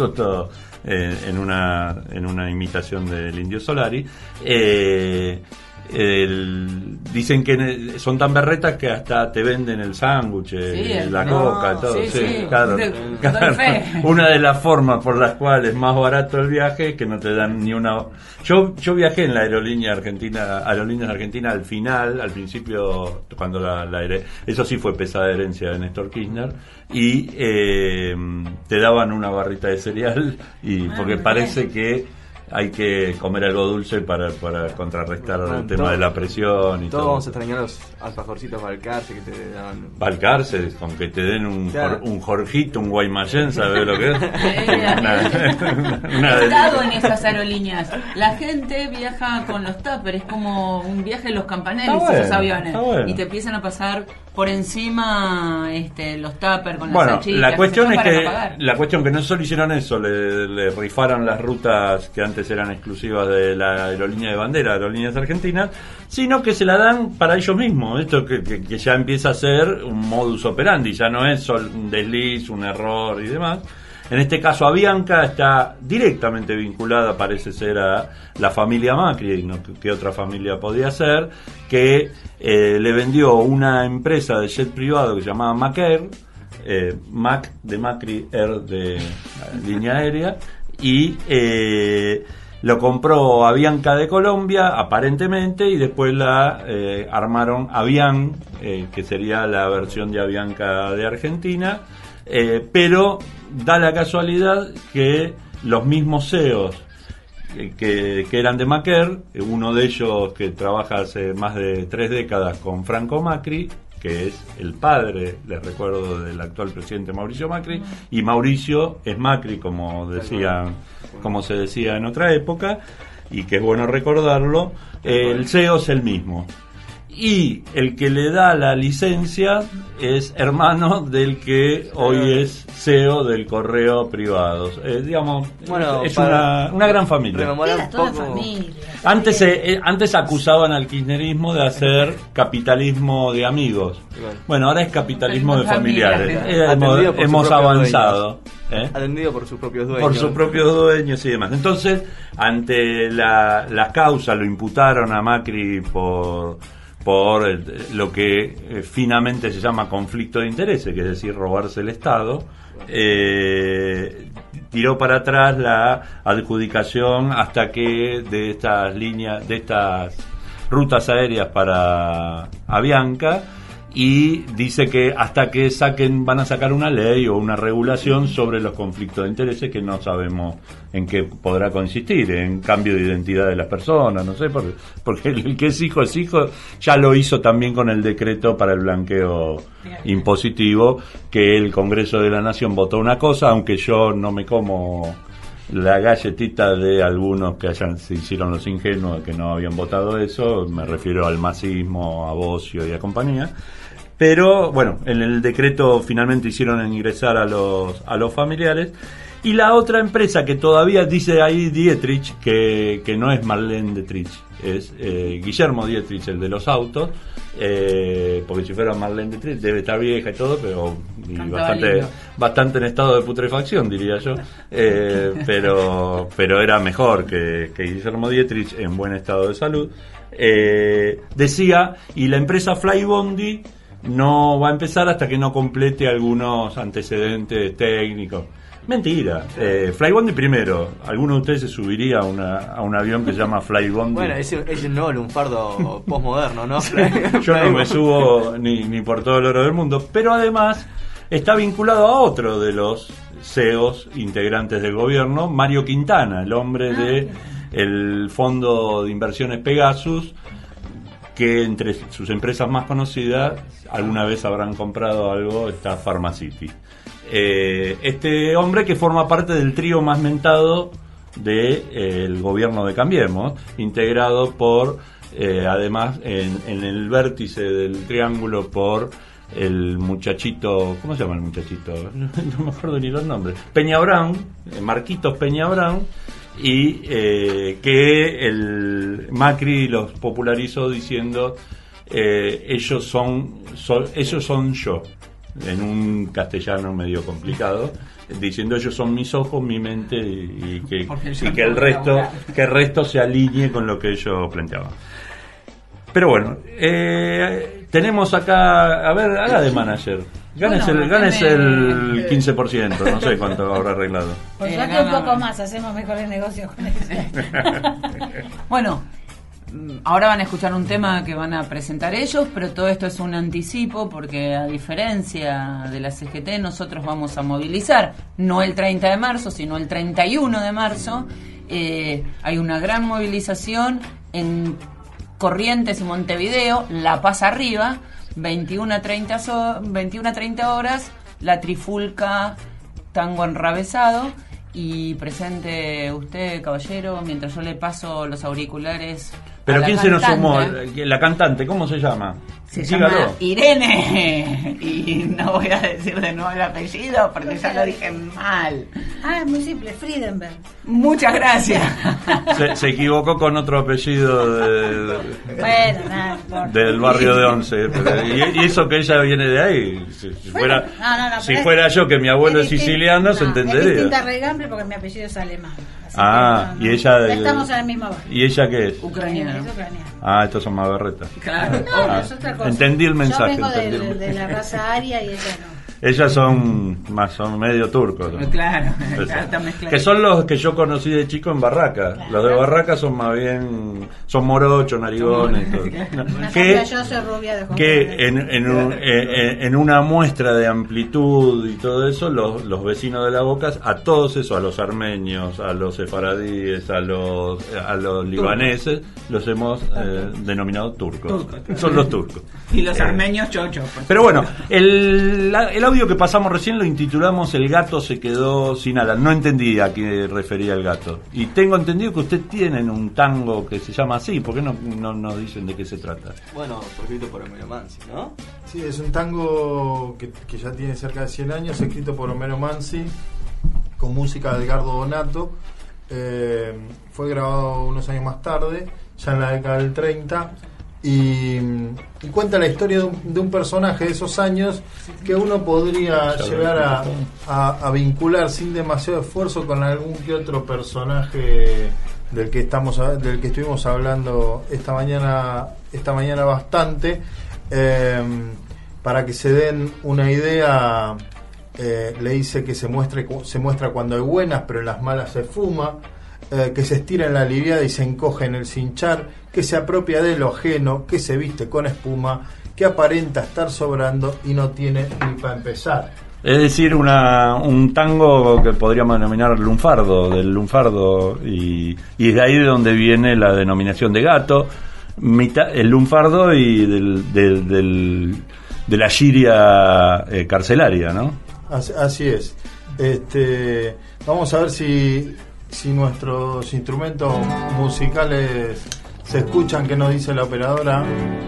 Capusotto en una imitación del Indio Solari, dicen que son tan berretas que hasta te venden el sándwich, la coca, todo. Claro. Una de las formas por las cuales es más barato el viaje es que no te dan ni una. Yo viajé en la Aerolíneas Argentina al final, al principio, cuando la eso sí fue pesada herencia de Néstor Kirchner, y te daban una barrita de cereal, y porque parece que hay que comer algo dulce para contrarrestar el tema de la presión y todo. Todos vamos a extrañar los alfajorcitos Balcarce que te daban. Balcarce, con que te den un Jorgito, un Guaymallén, ¿sabes lo que es? He estado en esas aerolíneas. La gente viaja con los tuppers, es como un viaje en los Campanelli, esos aviones. Y te empiezan a pasar por encima los tuppers con las salchichas. La cuestión es que no solo hicieron eso, le rifaron las rutas que antes eran exclusivas de la aerolínea de bandera, Aerolíneas Argentinas, sino que se la dan para ellos mismos. Esto que ya empieza a ser un modus operandi, ya no es solo un desliz, un error y demás. En este caso Avianca está directamente vinculada, parece ser, a la familia Macri, ¿no? ¿Qué otra familia podía ser? Que le vendió una empresa de jet privado que se llamaba Macair, Mac de Macri, Air de línea aérea, y lo compró Avianca de Colombia, aparentemente, y después la armaron Avian, que sería la versión de Avianca de Argentina, pero da la casualidad que los mismos CEOs que eran de Macair, uno de ellos que trabaja hace más de 3 décadas con Franco Macri, que es el padre, les recuerdo, del actual presidente Mauricio Macri, y Mauricio es Macri, como se decía en otra época, y que es bueno recordarlo. El CEO es el mismo, y el que le da la licencia es hermano del que hoy es CEO del Correo Privados. Digamos, es una gran familia. Antes acusaban al kirchnerismo de hacer capitalismo de amigos. Bueno, ahora es capitalismo de familiares. Hemos avanzado. Atendido por sus propios dueños. Por sus propios dueños y demás. Entonces, ante la causa, lo imputaron a Macri por lo que finamente se llama conflicto de intereses, que es decir, robarse el Estado. Tiró para atrás la adjudicación hasta que de estas rutas aéreas para Avianca, y dice que hasta que van a sacar una ley o una regulación sobre los conflictos de intereses, que no sabemos en qué podrá consistir, en cambio de identidad de las personas, no sé, porque el que es hijo, ya lo hizo también con el decreto para el blanqueo impositivo, que el Congreso de la Nación votó una cosa, aunque yo no me como la galletita de algunos que se hicieron los ingenuos que no habían votado eso, me refiero al masismo, a Bocio y a compañía. Pero bueno, en el decreto finalmente hicieron ingresar a los familiares. Y la otra empresa que todavía dice ahí Dietrich, que no es Marlene Dietrich, es Guillermo Dietrich, el de los autos, porque si fuera Marlene Dietrich debe estar vieja y todo, pero bastante en estado de putrefacción, diría yo, pero era mejor que Guillermo Dietrich, en buen estado de salud. Decía, y la empresa Flybondi no va a empezar hasta que no complete algunos antecedentes técnicos. Mentira. Flybondi primero. ¿Alguno de ustedes se subiría a un avión que se llama Flybondi? Bueno, es un lunfardo postmoderno, ¿no? Yo no me subo ni por todo el oro del mundo, pero además está vinculado a otro de los CEOs integrantes del gobierno, Mario Quintana, el hombre de el fondo de inversiones Pegasus, que entre sus empresas más conocidas alguna vez habrán comprado algo, está Pharmacity. Este hombre que forma parte del trío más mentado del gobierno de Cambiemos, integrado por además en el vértice del triángulo por el muchachito, ¿cómo se llama el muchachito? No me acuerdo ni los nombres. Peña Brown, Marquitos Peña Brown, y que el Macri los popularizó diciendo ellos son yo, en un castellano medio complicado, diciendo ellos son mis ojos, mi mente, y que el resto se alinee con lo que ellos planteaban. Pero bueno, tenemos acá, a ver, haga de manager. Ganes el 15%, no sé cuánto habrá arreglado. Por suerte un poco más, hacemos mejores negocios con eso. Bueno, ahora van a escuchar un tema que van a presentar ellos, pero todo esto es un anticipo porque a diferencia de la CGT nosotros vamos a movilizar, no el 30 de marzo, sino el 31 de marzo. Hay una gran movilización en Corrientes y Montevideo, La Paz arriba, 21 a 30 horas, la trifulca Tango Enrabezado. Y presente usted, caballero, mientras yo le paso los auriculares. Pero ¿quién se nos sumó? cantante. La cantante, ¿cómo se llama? Se Dígalo. llama Irene. Y no voy a decir de nuevo el apellido porque ya lo dije mal. Es muy simple, Friedenberg. Muchas gracias. Se equivocó con otro apellido Bueno, nada. del barrio de Once. Y eso que ella viene de ahí. Si fuera yo, que mi abuelo es siciliano, se Es entendería. distinta Regambre porque mi apellido es alemán. Y ella. Estamos en el mismo barrio. ¿Y ella qué es? Ucraniana. Es ucraniana. Estos son más berretas. Claro. No, es otra cosa. Entendí el mensaje. Yo vengo de la raza aria y ella no. Ellas son medio turcos, ¿no? Claro, que son los que yo conocí de chico en Barraca. Claro. Los de Barraca son más bien, son morochos, narigones y todo. Claro. Yo soy rubia de que en una muestra de amplitud y todo eso, los vecinos de la Boca, a todos esos, a los armenios, a los sefaradíes, a los libaneses, los hemos denominado turcos. Son los turcos. Y los armenios chochos. Pero bueno, el audio que pasamos recién lo intitulamos El gato se quedó sin alas. No entendí a qué refería el gato. Y tengo entendido que ustedes tienen un tango que se llama así. ¿Por qué no nos dicen de qué se trata? Bueno, escrito por Homero Mansi, ¿no? Sí, es un tango que ya tiene cerca de 100 años, escrito por Homero Mansi, con música de Edgardo Donato. Fue grabado unos años más tarde, ya en la década del 30. Y cuenta la historia de un personaje de esos años que uno podría llegar a vincular sin demasiado esfuerzo con algún que otro personaje del que estuvimos hablando esta mañana bastante. Para que se den una idea, le dice que se muestra cuando hay buenas, pero en las malas se fuma. Que se estira en la aliviada y se encoge en el cinchar, que se apropia de lo ajeno, que se viste con espuma, que aparenta estar sobrando y no tiene ni para empezar. Es decir, un tango que podríamos denominar del lunfardo, y es de ahí de donde viene la denominación de gato, el lunfardo y de la giria carcelaria, ¿no? Así es. Vamos a ver si nuestros instrumentos musicales se escuchan. ¿Qué nos dice la operadora?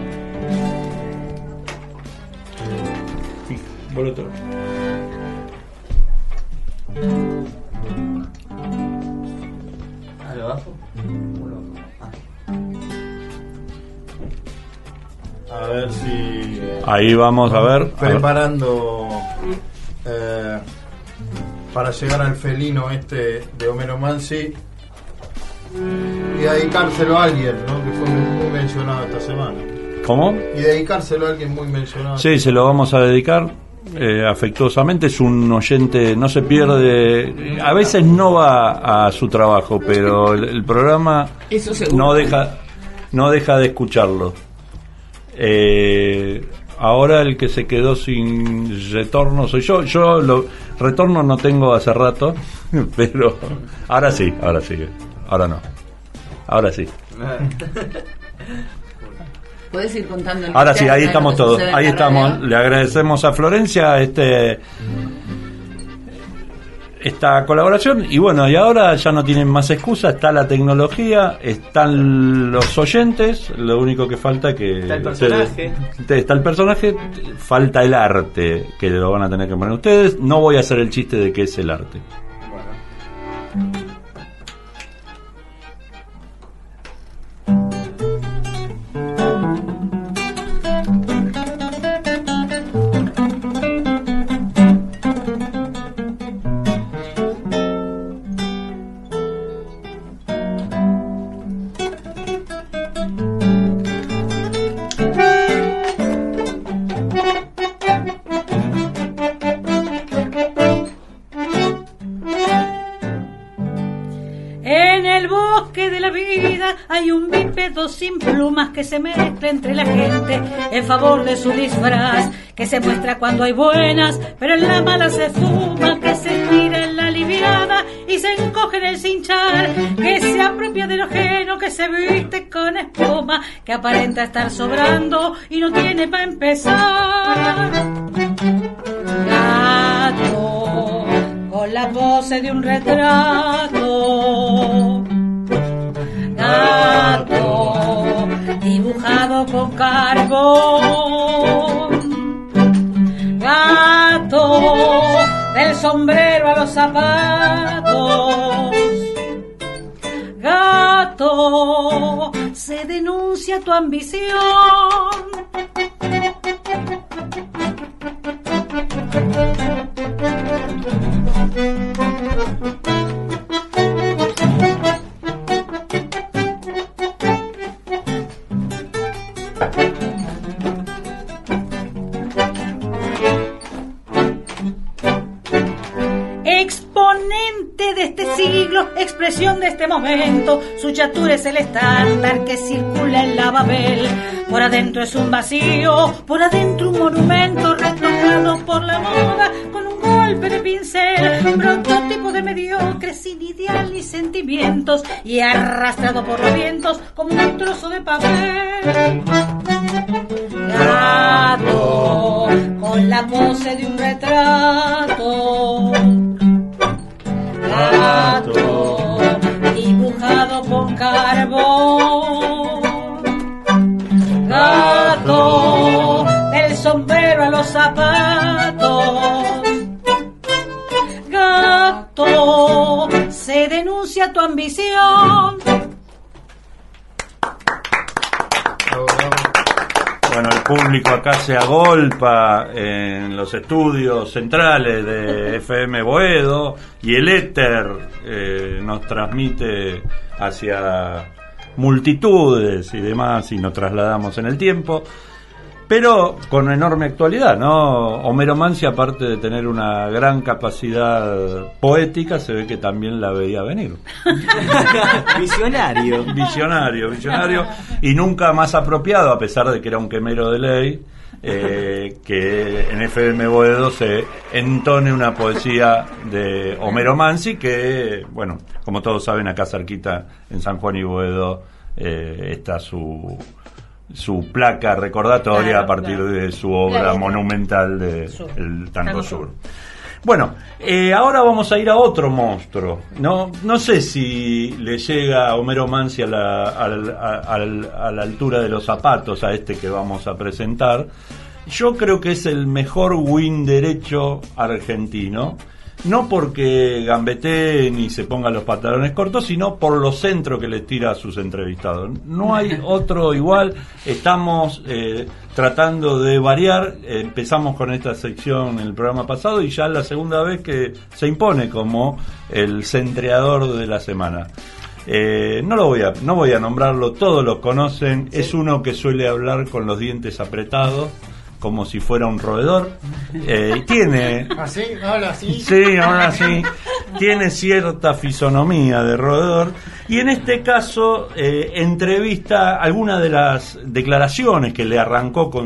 A ver si... Ahí vamos a ver. Preparando... para llegar al felino de Homero Mansi y dedicárselo a alguien, ¿no? Que fue muy mencionado esta semana. ¿Cómo? Y dedicárselo a alguien muy mencionado. Sí, se lo vamos a dedicar afectuosamente. Es un oyente, no se pierde, a veces no va a su trabajo, pero el programa no deja de escucharlo. Ahora el que se quedó sin retorno soy yo. Retorno no tengo hace rato, pero ahora sí. Ahora no. Ahora sí. Puedes ir contando. Ahora sí, ahí estamos todos. Ahí estamos. Le agradecemos a Florencia esta colaboración. Y bueno, y ahora ya no tienen más excusa. Está la tecnología, están los oyentes. Lo único que falta es que está el personaje, falta el arte, que lo van a tener que poner ustedes. No voy a hacer el chiste de qué es el arte. En el bosque de la vida hay un bípedo sin plumas que se mezcla entre la gente en favor de su disfraz, que se muestra cuando hay buenas, pero en la mala se fuma, que se estira en la liviada y se encoge en el cinchar, que se apropia de lo ajeno, que se viste con espuma, que aparenta estar sobrando y no tiene para empezar. Gato, con la pose de un retrato. Gato, dibujado con carbón. Gato, del sombrero a los zapatos. Gato, se denuncia tu ambición. Exponente de este siglo, expresión de este momento, su chatura es el estándar que circula en la Babel. Por adentro es un vacío, por adentro un monumento retocado por la moda con un golpe de pincel, prototipo de mediocre sin ideal ni sentimientos y arrastrado por los vientos como un trozo de papel. Gato, con la pose de un retrato. Gato, dibujado con carbón. Gato, del sombrero a los zapatos. Gato, se denuncia tu ambición. Bueno, el público acá se agolpa en los estudios centrales de FM Boedo y el éter nos transmite hacia multitudes y demás y nos trasladamos en el tiempo, pero con enorme actualidad, ¿no? Homero Mansi, aparte de tener una gran capacidad poética, se ve que también la veía venir. Visionario, y nunca más apropiado, a pesar de que era un quemero de ley, que en FM Boedo se entone una poesía de Homero Mansi, que, bueno, como todos saben, acá cerquita en San Juan y Boedo está su placa recordatoria a partir de su obra monumental de El Tango Sur. Bueno, ahora vamos a ir a otro monstruo. No sé si le llega a Homero Mansi a la altura de los zapatos a este que vamos a presentar. Yo creo que es el mejor win derecho argentino. No porque gambetee ni se ponga los pantalones cortos, sino por los centros que les tira a sus entrevistados. No hay otro igual. Estamos tratando de variar. Empezamos con esta sección en el programa pasado y ya es la segunda vez que se impone como el centreador de la semana. No voy a nombrarlo, todos lo conocen. Sí. Es uno que suele hablar con los dientes apretados, como si fuera un roedor. Tiene... ¿Así? ¿Habla así? Sí, habla así. Tiene cierta fisonomía de roedor. Y en este caso entrevista algunas de las declaraciones que le arrancó con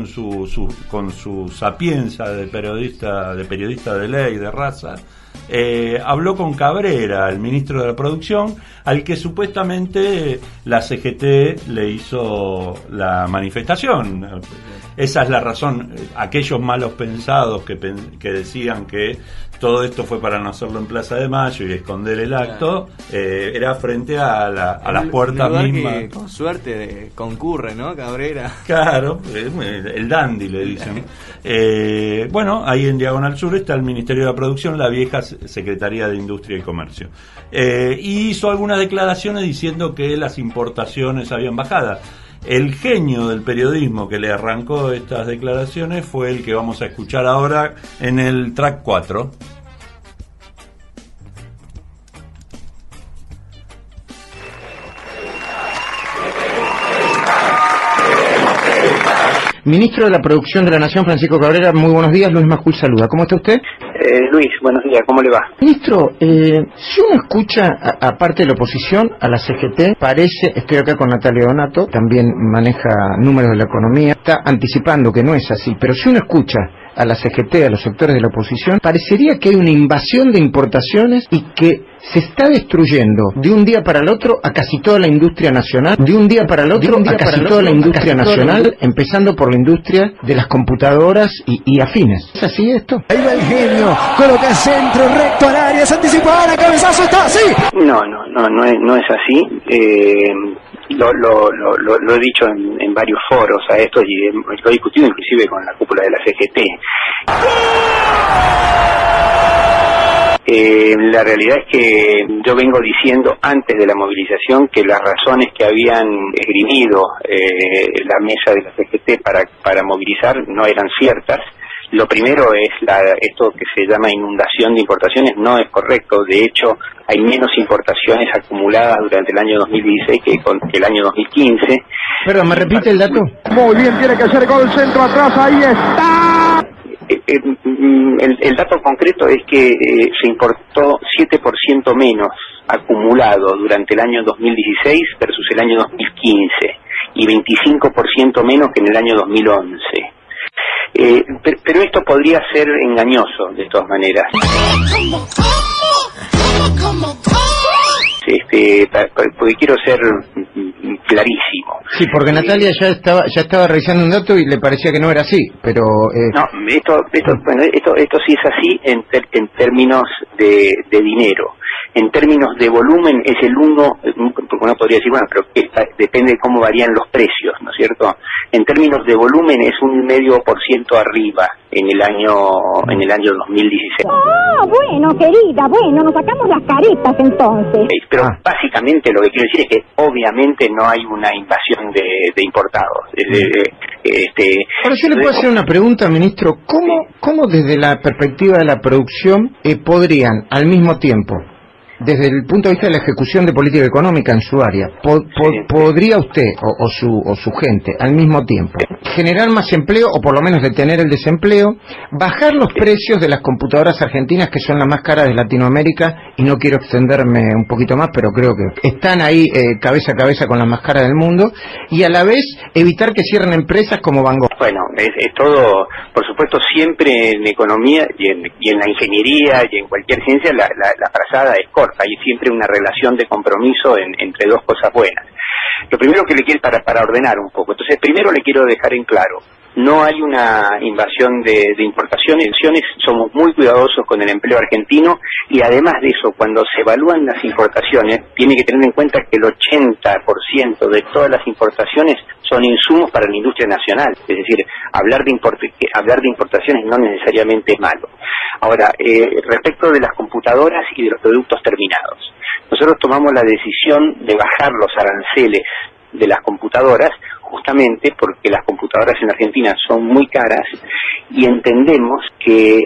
su sapienza de periodista de ley, de raza. Habló con Cabrera, el ministro de la Producción, al que supuestamente la CGT le hizo la manifestación. Esa es la razón. Aquellos malos pensados que decían que todo esto fue para no hacerlo en Plaza de Mayo y esconder el acto, era frente a las puertas mismas. Que con suerte concurre, ¿no? Cabrera. Claro, el dandy le dicen. Bueno, ahí en Diagonal Sur está el Ministerio de la Producción, la vieja Secretaría de Industria y Comercio. Y hizo algunas declaraciones diciendo que las importaciones habían bajado. El genio del periodismo que le arrancó estas declaraciones fue el que vamos a escuchar ahora en el track 4. Ministro de la Producción de la Nación, Francisco Cabrera, muy buenos días. Luis Majul saluda. ¿Cómo está usted? Luis, buenos días. ¿Cómo le va? Ministro, si uno escucha, aparte de la oposición, a la CGT, parece, estoy acá con Natalia Donato, también maneja números de la economía, está anticipando que no es así, pero si uno escucha a la CGT, a los sectores de la oposición, parecería que hay una invasión de importaciones y que se está destruyendo de un día para el otro a casi toda la industria nacional, de un día para el otro a casi toda la industria nacional, empezando por la industria de las computadoras y afines. ¿Es así esto? Ahí va el genio, coloca centro recto al área, se anticipa ahora, cabezazo, está así. No es así. Lo he dicho en varios foros a esto y lo he discutido inclusive con la cúpula de la CGT. La realidad es que yo vengo diciendo antes de la movilización que las razones que habían esgrimido la mesa de la CGT para movilizar no eran ciertas. Lo primero es esto que se llama inundación de importaciones, no es correcto. De hecho, hay menos importaciones acumuladas durante el año 2016 que el año 2015. Perdón, ¿me repite el dato? Muy bien, tiene que hacer gol, centro atrás, ahí está. El dato concreto es que se importó 7% menos acumulado durante el año 2016 versus el año 2015 y 25% menos que en el año 2011. Pero esto podría ser engañoso de todas maneras. Porque quiero ser clarísimo. Sí, porque Natalia ya estaba revisando un dato y le parecía que no era así, pero... No, esto sí es así en términos de dinero. En términos de volumen es el 1, porque uno podría decir, bueno, pero depende de cómo varían los precios, ¿no es cierto? En términos de volumen es 1,5% arriba en el año 2016. Ah, bueno, querida, nos sacamos las caretas entonces. Pero básicamente lo que quiero decir es que obviamente no hay una invasión de importados. Ahora yo le puedo hacer una pregunta, ministro. ¿Cómo desde la perspectiva de la producción podrían al mismo tiempo, desde el punto de vista de la ejecución de política económica en su área, podría usted o su gente al mismo tiempo generar más empleo o por lo menos detener el desempleo, bajar los precios de las computadoras argentinas que son las más caras de Latinoamérica, y no quiero extenderme un poquito más, pero creo que están ahí cabeza a cabeza con las más caras del mundo, y a la vez evitar que cierren empresas como Van Gogh? Bueno, es todo, por supuesto, siempre en economía y en la ingeniería y en cualquier ciencia la frazada es corta. Hay siempre una relación de compromiso entre dos cosas buenas. Lo primero que le quiero, para ordenar un poco, entonces primero le quiero dejar en claro, no hay una invasión de importaciones, somos muy cuidadosos con el empleo argentino, y además de eso, cuando se evalúan las importaciones, tiene que tener en cuenta que el 80% de todas las importaciones son insumos para la industria nacional, es decir, hablar de importaciones no necesariamente es malo. Ahora, respecto de las computadoras y de los productos terminados, nosotros tomamos la decisión de bajar los aranceles de las computadoras justamente porque las computadoras en Argentina son muy caras y entendemos que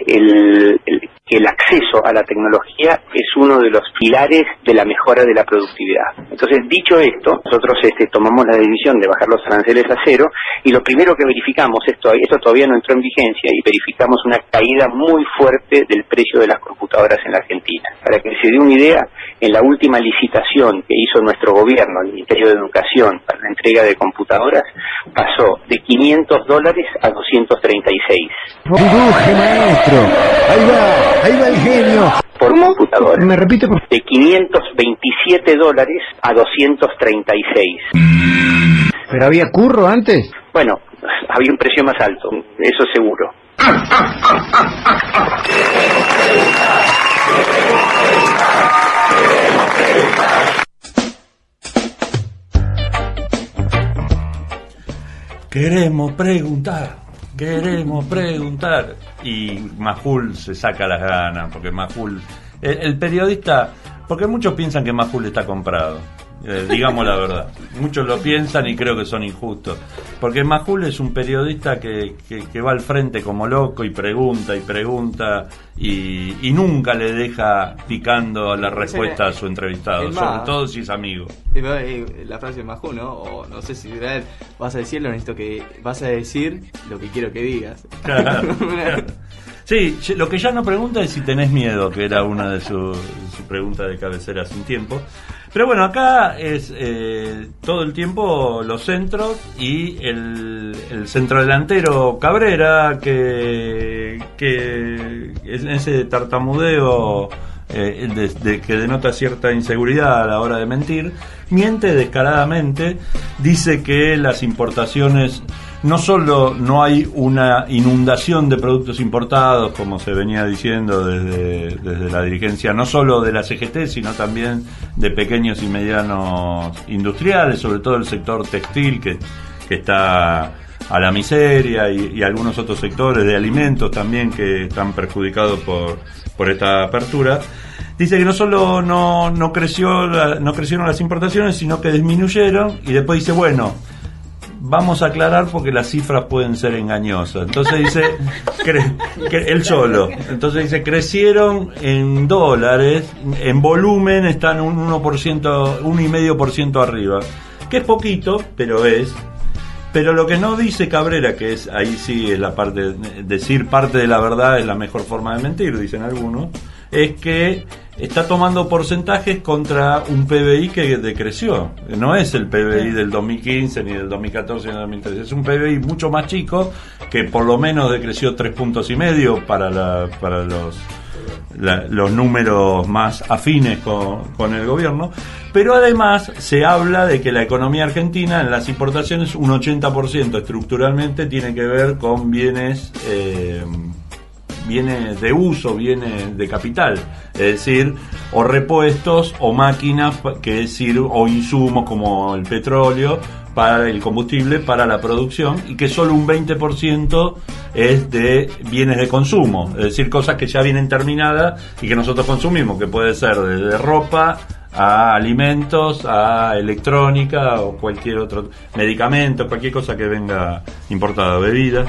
el acceso a la tecnología es uno de los pilares de la mejora de la productividad. Entonces, dicho esto, nosotros tomamos la decisión de bajar los aranceles a cero, y lo primero que verificamos, esto todavía no entró en vigencia, y verificamos una caída muy fuerte del precio de las computadoras en la Argentina. Para que se dé una idea, en la última licitación que hizo nuestro gobierno, el Ministerio de Educación, para la entrega de computadoras, pasó de $500 a 236. Dibuje, maestro. Ahí va el genio. Por computadora. ¿Me repite? De $527 a 236. ¿Pero había curro antes? Bueno, había un precio más alto, eso seguro. Queremos preguntar. Y Majul se saca las ganas, porque Majul, el periodista, porque muchos piensan que Majul está comprado. digamos la verdad. Muchos lo piensan y creo que son injustos. Porque Majul es un periodista que va al frente como loco y pregunta y nunca le deja picando la respuesta a su entrevistado, sobre todo si es amigo. La frase de Majul, ¿no? O no sé si vas a decirlo, necesito que vas a decir lo que quiero que digas. Claro. Sí, lo que ya no pregunta es si tenés miedo, que era una de sus preguntas de cabecera hace un tiempo. Pero bueno, acá es todo el tiempo los centros y el centrodelantero Cabrera, que es ese tartamudeo que denota cierta inseguridad a la hora de mentir, miente descaradamente, dice que las importaciones, no solo no hay una inundación de productos importados, como se venía diciendo desde la dirigencia, no solo de la CGT, sino también de pequeños y medianos industriales, sobre todo el sector textil, que está a la miseria, y algunos otros sectores de alimentos también que están perjudicados por esta apertura. Dice que no solo no crecieron las importaciones, sino que disminuyeron, y después dice, bueno, vamos a aclarar porque las cifras pueden ser engañosas. Entonces dice, él solo. Entonces dice, crecieron en dólares, en volumen están un 1,5% arriba. Que es poquito, pero es. Pero lo que no dice Cabrera, que es, ahí sí es la parte, decir parte de la verdad es la mejor forma de mentir, dicen algunos, es que está tomando porcentajes contra un PBI que decreció. No es el PBI del 2015, ni del 2014, ni del 2013. Es un PBI mucho más chico, que por lo menos decreció 3,5 puntos para los números más afines con el gobierno. Pero además se habla de que la economía argentina en las importaciones, un 80% estructuralmente tiene que ver con bienes de uso, bienes de capital, es decir, o repuestos o máquinas, que es decir, o insumos como el petróleo para el combustible, para la producción, y que solo un 20% es de bienes de consumo, es decir, cosas que ya vienen terminadas y que nosotros consumimos, que puede ser desde ropa a alimentos, a electrónica o cualquier otro medicamento, cualquier cosa que venga importada, bebidas.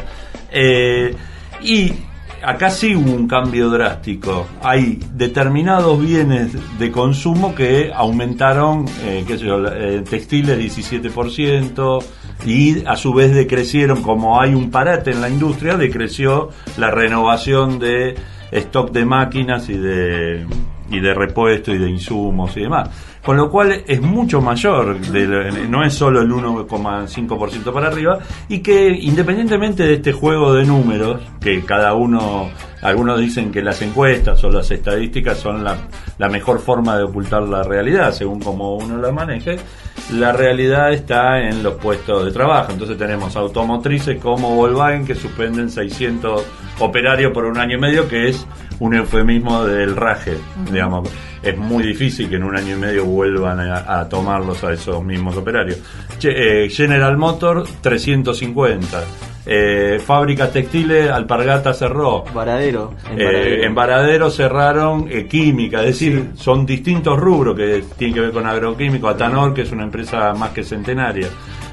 Y acá sí hubo un cambio drástico. Hay determinados bienes de consumo que aumentaron, textiles 17%, y a su vez decrecieron, como hay un parate en la industria, decreció la renovación de stock de máquinas y de repuestos y de insumos y demás. Con lo cual es mucho mayor, no es solo el 1,5% para arriba, y que independientemente de este juego de números, que algunos dicen que las encuestas o las estadísticas son la mejor forma de ocultar la realidad, según como uno la maneje, la realidad está en los puestos de trabajo. Entonces tenemos automotrices como Volkswagen que suspenden 600 operarios por 1 año y medio, que es un eufemismo del raje, digamos. Es muy difícil que en 1 año y medio vuelvan a tomarlos a esos mismos operarios. General Motors, 350. Fábricas textiles, Alpargatas cerró. En Varadero cerraron química, es decir, son distintos rubros que tienen que ver con agroquímico. Atanor, que es una empresa más que centenaria.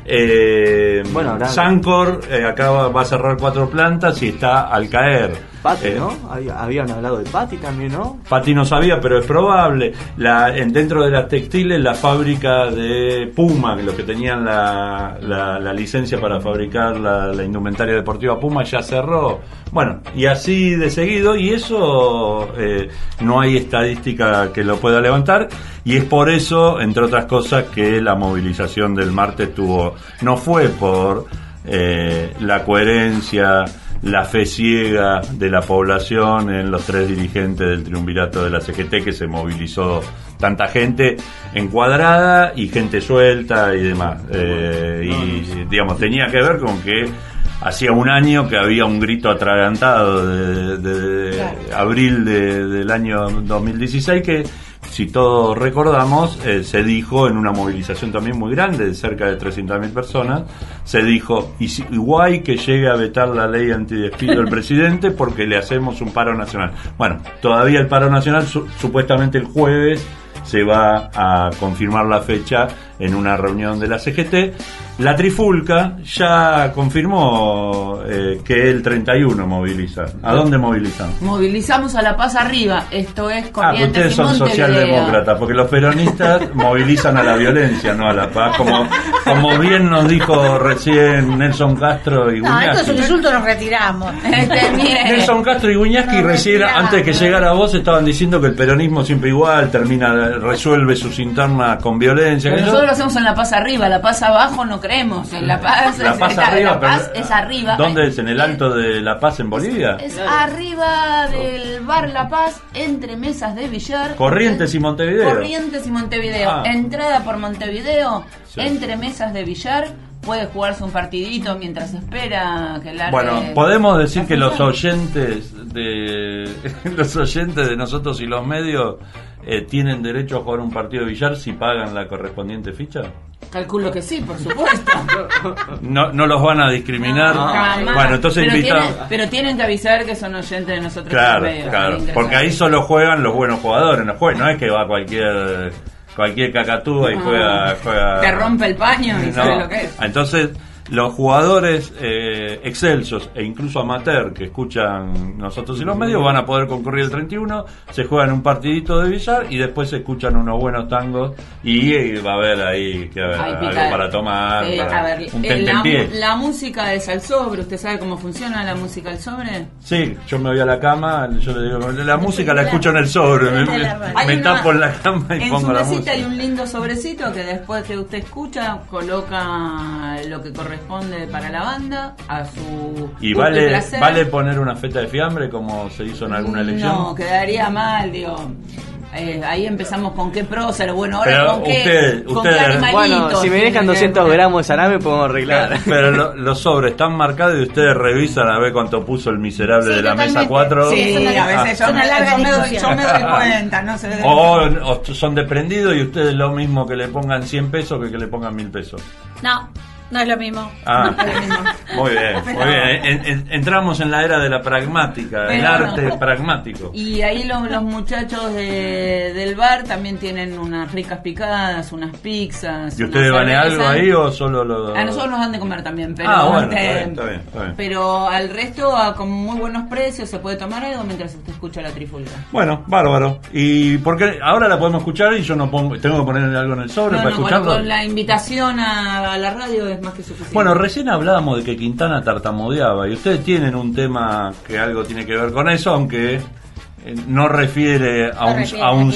Sancor acá va a cerrar 4 plantas y está al caer. Pati, ¿no? Habían hablado de Pati también, ¿no? Pati no sabía, pero es probable. Dentro de las textiles, la fábrica de Puma, que los que tenían la licencia para fabricar la indumentaria deportiva Puma, ya cerró. Bueno, y así de seguido, y eso no hay estadística que lo pueda levantar, y es por eso, entre otras cosas, que la movilización del martes no fue por la coherencia, la fe ciega de la población en los 3 dirigentes del triunvirato de la CGT, que se movilizó tanta gente encuadrada y gente suelta y demás. Y digamos, tenía que ver con que hacía 1 año que había un grito atragantado de abril del año 2016 que, si todos recordamos, se dijo en una movilización también muy grande de cerca de 300.000 personas, se dijo, igual que llegue a vetar la ley antidespido del presidente porque le hacemos un paro nacional. Bueno, todavía el paro nacional supuestamente el jueves se va a confirmar la fecha en una reunión de la CGT. La Trifulca ya confirmó que el 31 moviliza. ¿A dónde movilizan? Movilizamos a La Paz arriba, esto es Porque Corrientes ustedes y son Montevideo. socialdemócratas, porque los peronistas movilizan a la violencia, no a la paz, como bien nos dijo recién Nelson Castro y No, esto es un Guñasqui. insulto, nos retiramos. Nelson Castro y Guñasqui recién, antes de que llegara vos, estaban diciendo que el peronismo siempre igual, resuelve sus internas con violencia. Pero nosotros lo hacemos en La Paz arriba, La Paz abajo no creemos. En La Paz, La Paz arriba, La Paz pero- es arriba. ¿Dónde es? ¿En el Alto de La Paz en Bolivia? Es arriba del bar La Paz, entre mesas de billar. Corrientes y Montevideo. Corrientes y Montevideo. Ah. Entrada por Montevideo, Sí. entre mesas de billar. Puede jugarse un partidito mientras espera que largue. Bueno, podemos decir que los oyentes de nosotros y los medios tienen derecho a jugar un partido de billar si pagan la correspondiente ficha. Calculo que sí, por supuesto. No los van a discriminar. Jamás. Bueno, entonces pero invitamos. pero tienen que avisar que son oyentes de nosotros. Claro, los medios, claro. ingresar. Porque ahí solo juegan los buenos jugadores, no es que va cualquier cacatúa y juega. Te rompe el paño y No. sabes lo que es. Entonces, los jugadores excelsos e incluso amateur que escuchan nosotros y los medios van a poder concurrir el 31, se juegan un partidito de billar y después se escuchan unos buenos tangos y va a haber ahí Ay, algo pica. para tomar, A ver, un tentempié. la música es al sobre. ¿Usted sabe cómo funciona la música al sobre? Sí, yo me voy a la cama, yo le digo, la música la escucho en el sobre, Hay me una- tapo en la cama y En pongo su la mesita música. hay un lindo sobrecito que después que usted escucha coloca lo que corresponde para la banda a su ¿Y gusto vale placer. poner una feta de fiambre como se hizo en alguna elección? No, quedaría mal, digo. Ahí empezamos con qué prócer, bueno, ahora Pero con qué animalitos. Bueno, si me dejan 200 gramos de salame podemos arreglar. Pero los sobres están marcados y ustedes revisan a ver cuánto puso el miserable Sí, de la totalmente. mesa 4. Sí, a veces yo me doy cuenta, no sé. O son desprendidos y ustedes lo mismo que le pongan 100 pesos que le pongan 1000 pesos. No es lo mismo. Ah, muy bien. Entramos en la era de la pragmática, el Pero arte no. pragmático. Y ahí los muchachos del bar también tienen unas ricas picadas, unas pizzas. ¿Y ustedes unas van a algo cervezas. ahí o solo lo...? A nosotros nos dan de comer también, pero Bueno, este, está bien. pero al resto con muy buenos precios se puede tomar algo mientras usted escucha la trifulca. Bueno, bárbaro. ¿Y por qué ahora la podemos escuchar y yo no tengo que ponerle algo en el sobre para Bueno, escucharlo? con la invitación a la radio es más que suficiente. Bueno, recién hablábamos de que Quintana tartamudeaba y ustedes tienen un tema que algo tiene que ver con eso, aunque no refiere a un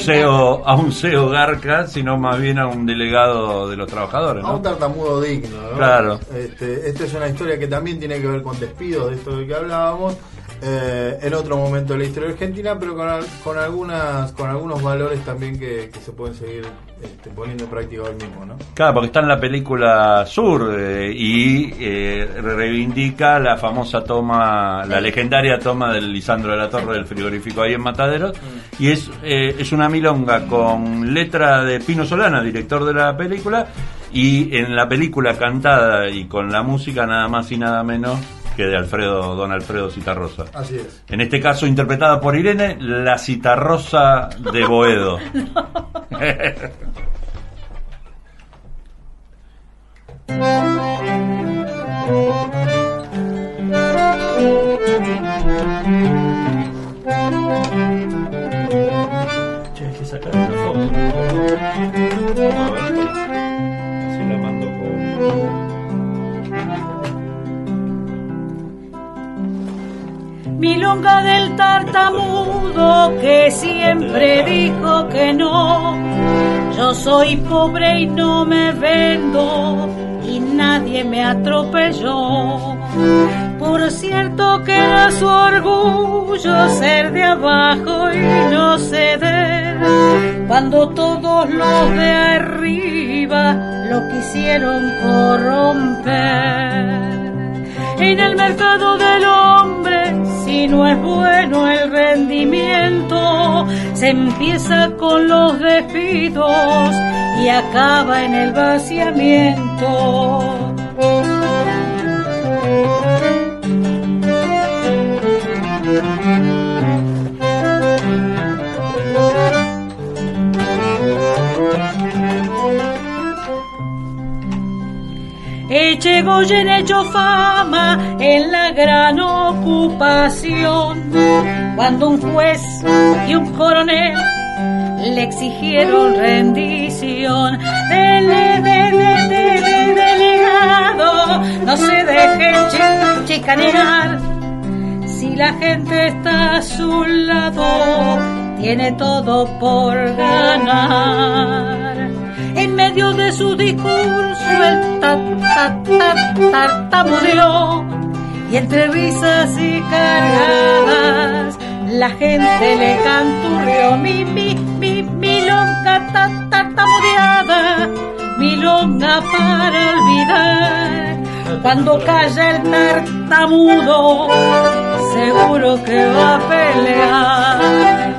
CEO garca, sino más bien a un delegado de los trabajadores, A un ¿no? tartamudo digno, ¿no? Claro. Esta es una historia que también tiene que ver con despidos, de esto de que hablábamos, en otro momento de la historia argentina, pero con algunos valores también que se pueden seguir poniendo en práctica hoy mismo, ¿no? Claro, porque está en la película Sur y reivindica la famosa toma, la legendaria toma del Lisandro de la Torre del frigorífico ahí en Mataderos, y es una milonga con letra de Pino Solana, director de la película, y en la película cantada y con la música nada más y nada menos que de don Alfredo Citarrosa. Así es. En este caso interpretada por Irene, la Citarrosa de Boedo. Che, hay que sacar una foto. A ver, así la mando Milonga del tartamudo que siempre dijo que no. Yo soy pobre y no me vendo y nadie me atropelló. Por cierto que era su orgullo ser de abajo y no ceder, cuando todos los de arriba lo quisieron corromper. En el mercado del hombre, si no es bueno el rendimiento, se empieza con los despidos y acaba en el vaciamiento. Echegoyen hecho fama en la gran ocupación, cuando un juez y un coronel le exigieron rendición. Delegado, no se dejen chicanear. Si la gente está a su lado, tiene todo por ganar. En medio de su discurso el tartamudeó, y entre risas y cargadas la gente le canturreó. Milonga tartamudeada, milonga para olvidar. Cuando calla el tartamudo, seguro que va a pelear.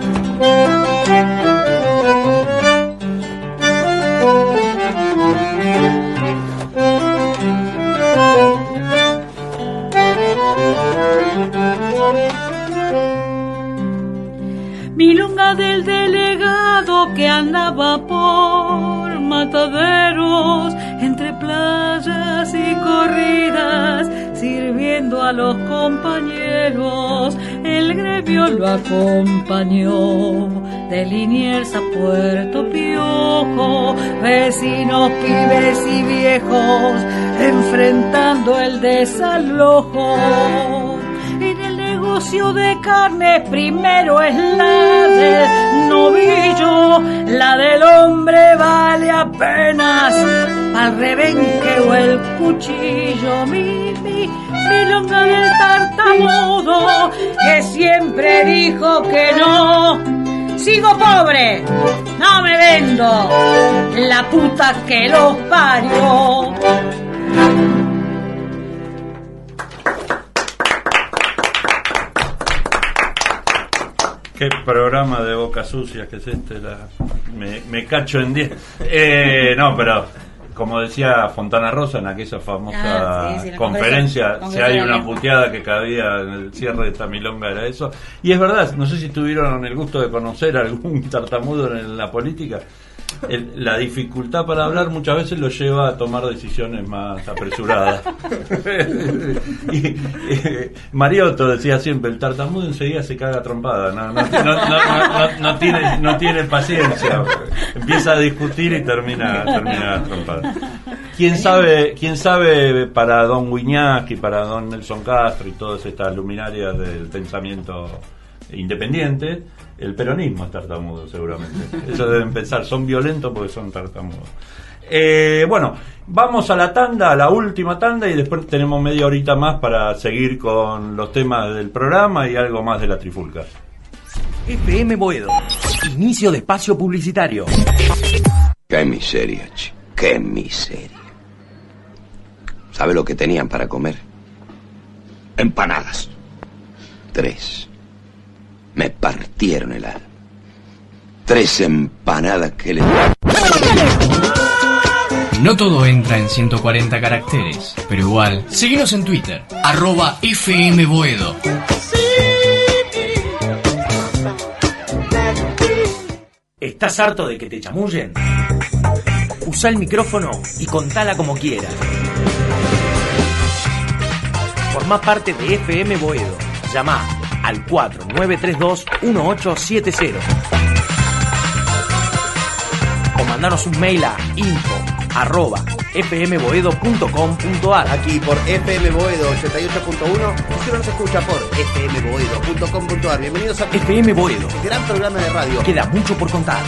Milonga del delegado que andaba por mataderos, entre playas y corridas, sirviendo a los compañeros. El gremio lo acompañó de Liniers a Puerto Piojo, vecinos, pibes y viejos enfrentando el desalojo. En el negocio de carne primero es la del novillo, la del hombre vale apenas pa'l rebenque o el cuchillo. Milonga del tartamudo que siempre dijo que no. Sigo pobre, no me vendo, la puta que los parió. Qué programa de boca sucia que es este, me cacho en 10. No, pero como decía Fontana Rosa en aquella famosa conferencia, si hay una puteada que cabía en el cierre de esta milonga era eso. Y es verdad, no sé si tuvieron el gusto de conocer algún tartamudo en la política. La dificultad para hablar muchas veces lo lleva a tomar decisiones más apresuradas. Mariotto decía siempre, el tartamudo enseguida se caga trompada, no tiene paciencia, empieza a discutir y termina trompada. ¿Quién sabe para don Wiñaski, para don Nelson Castro y todas estas luminarias del pensamiento independiente, el peronismo es tartamudo seguramente. Ellos deben pensar, son violentos porque son tartamudos. Bueno, vamos a la tanda, a la última tanda, y después tenemos media horita más para seguir con los temas del programa y algo más de la trifulca. FM Boedo, inicio de espacio publicitario. Qué miseria, chico, qué miseria. ¿Sabe lo que tenían para comer? Empanadas. 3. Me partieron el alma. 3 empanadas que le... No todo entra en 140 caracteres, pero igual, síguenos en Twitter, @FMBoedo. ¿Estás harto de que te chamullen? Usa el micrófono y contala como quieras. Formá parte de FM Boedo. Llamá al 4932-1870 o mandanos un mail a info@fmboedo.com.ar. Aquí por FM Boedo 88.1, usted nos escucha por fmboedo.com.ar. Bienvenidos a FM Boedo, gran programa de radio. Queda mucho por contar.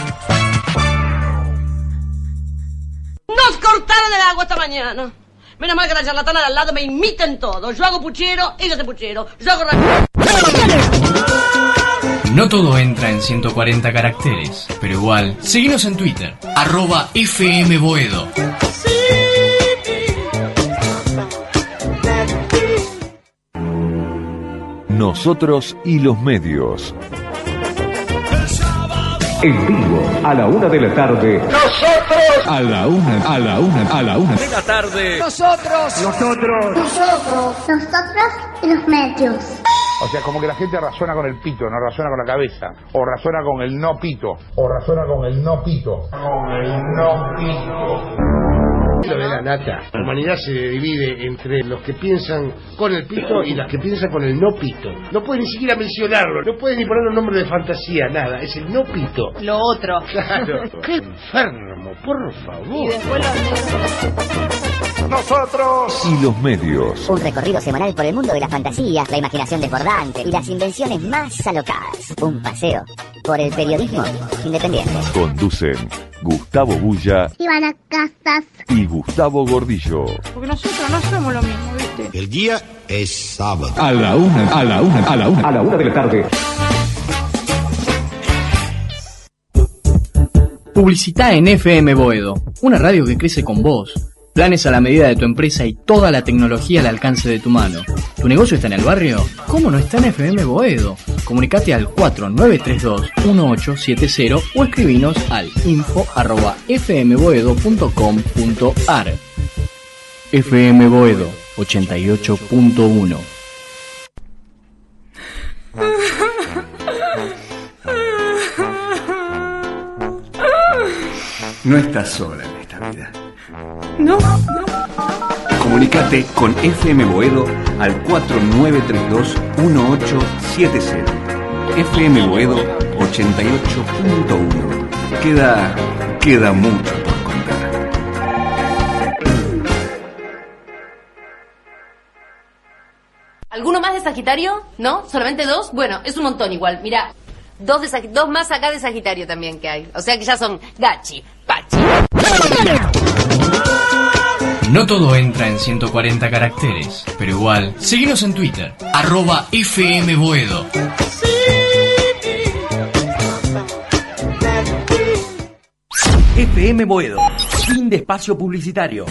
Nos cortaron el agua esta mañana. Menos mal que la charlatana de al lado me imiten todo. Yo hago puchero, ella hace puchero. Yo hago... No todo entra en 140 caracteres, pero igual, síguenos en Twitter, @FMBoedo. Nosotros y los medios. En vivo, a la 1 de la tarde. ¡Nosotros! A la una de la tarde. ¡Nosotros! Nosotros y los medios. O sea, como que la gente razona con el pito, no razona con la cabeza. O razona con el no pito. O razona con el no pito. Con el no pito. Lo de la Nata. La humanidad se divide entre los que piensan con el pito y los que piensan con el no pito. No puedes ni siquiera mencionarlo, no puedes ni poner un nombre de fantasía, nada. Es el no pito. Lo otro. Claro. Qué enfermo, por favor. Y después los Nosotros y los medios. Un recorrido semanal por el mundo de la fantasía, la imaginación desbordante y las invenciones más alocadas. Un paseo por el periodismo independiente. Conducen Gustavo Bulla Ivana Casas y Gustavo Gordillo. Porque nosotros no somos lo mismo, ¿viste? El día es sábado. A la una de la tarde. Publicita en FM Boedo, una radio que crece con vos. Planes a la medida de tu empresa y toda la tecnología al alcance de tu mano. ¿Tu negocio está en el barrio? ¿Cómo no está en FM Boedo? Comunicate al 4932-1870 o escribinos al info@fmboedo.com.ar. FM Boedo 88.1. No estás sola en esta vida. No. Comunicate con FM Boedo al 4932-1870. FM Boedo 88.1. Queda mucho por contar. ¿Alguno más de Sagitario? ¿No? ¿Solamente 2? Bueno, es un montón igual. Mira, 2 más acá de Sagitario también que hay. O sea que ya son Gachi, Pachi. No todo entra en 140 caracteres, pero igual, seguinos en Twitter, @FMBoedo. FM Boedo. Fin de espacio publicitario.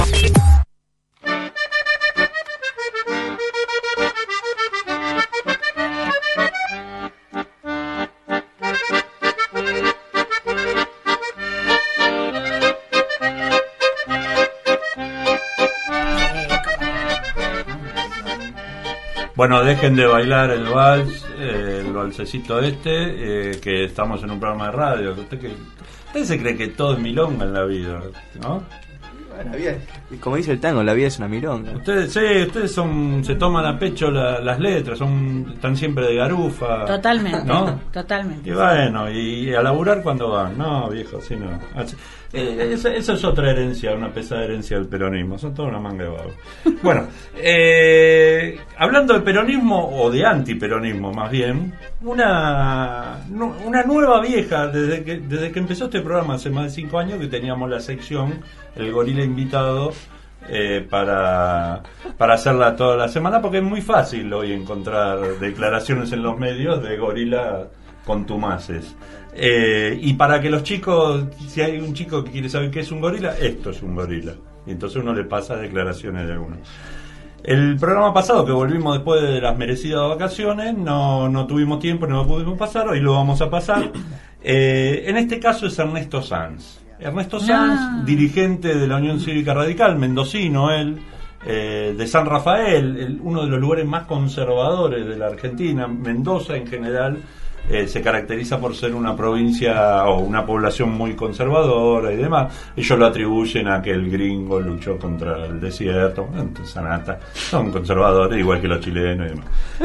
Bueno, dejen de bailar el vals, el valsecito que estamos en un programa de radio. Usted se cree que todo es milonga en la vida, ¿no? La vida, como dice el tango, la vida es una milonga. Ustedes se toman a pecho las letras, están siempre de garufa. Totalmente, ¿no? Totalmente. Y bueno, y a laburar cuando van. No, viejo, sí, no. Esa es otra herencia, una pesada herencia del peronismo. Son toda una manga de vagos. Bueno, hablando de peronismo o de antiperonismo más bien, una nueva vieja, desde que empezó este programa hace más de 5 años, que teníamos la sección El Gorila Invitado, para hacerla toda la semana, porque es muy fácil hoy encontrar declaraciones en los medios de gorila contumaces. Y para que los chicos, si hay un chico que quiere saber qué es un gorila, esto es un gorila. Y entonces uno le pasa declaraciones de uno. El programa pasado, que volvimos después de las merecidas vacaciones, no tuvimos tiempo, no lo pudimos pasar, hoy lo vamos a pasar. En este caso es Ernesto Sanz. Ernesto Sanz, dirigente de la Unión Cívica Radical, mendocino él, de San Rafael, uno de los lugares más conservadores de la Argentina. Mendoza en general se caracteriza por ser una provincia o una población muy conservadora y demás. Ellos lo atribuyen a que el gringo luchó contra el desierto. Sanata, son conservadores igual que los chilenos y demás.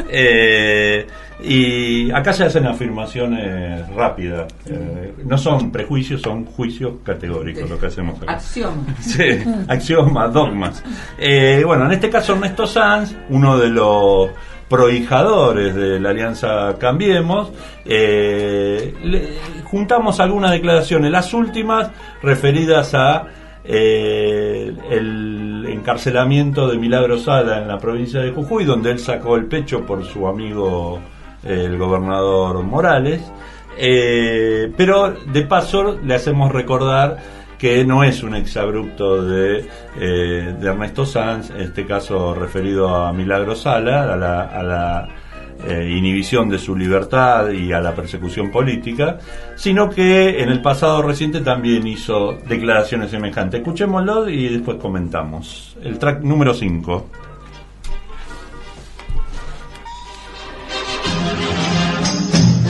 Y acá se hacen afirmaciones rápidas, no son prejuicios, son juicios categóricos lo que hacemos acá. Acción. Sí, axiomas, dogmas. Bueno, en este caso Ernesto Sanz, uno de los prohijadores de la Alianza Cambiemos, juntamos algunas declaraciones, las últimas referidas a el encarcelamiento de Milagro Sala en la provincia de Jujuy, donde él sacó el pecho por su amigo el gobernador Morales, pero de paso le hacemos recordar que no es un exabrupto de Ernesto Sanz, en este caso referido a Milagro Sala, a la inhibición de su libertad y a la persecución política, sino que en el pasado reciente también hizo declaraciones semejantes. Escuchémoslo y después comentamos. El track número 5.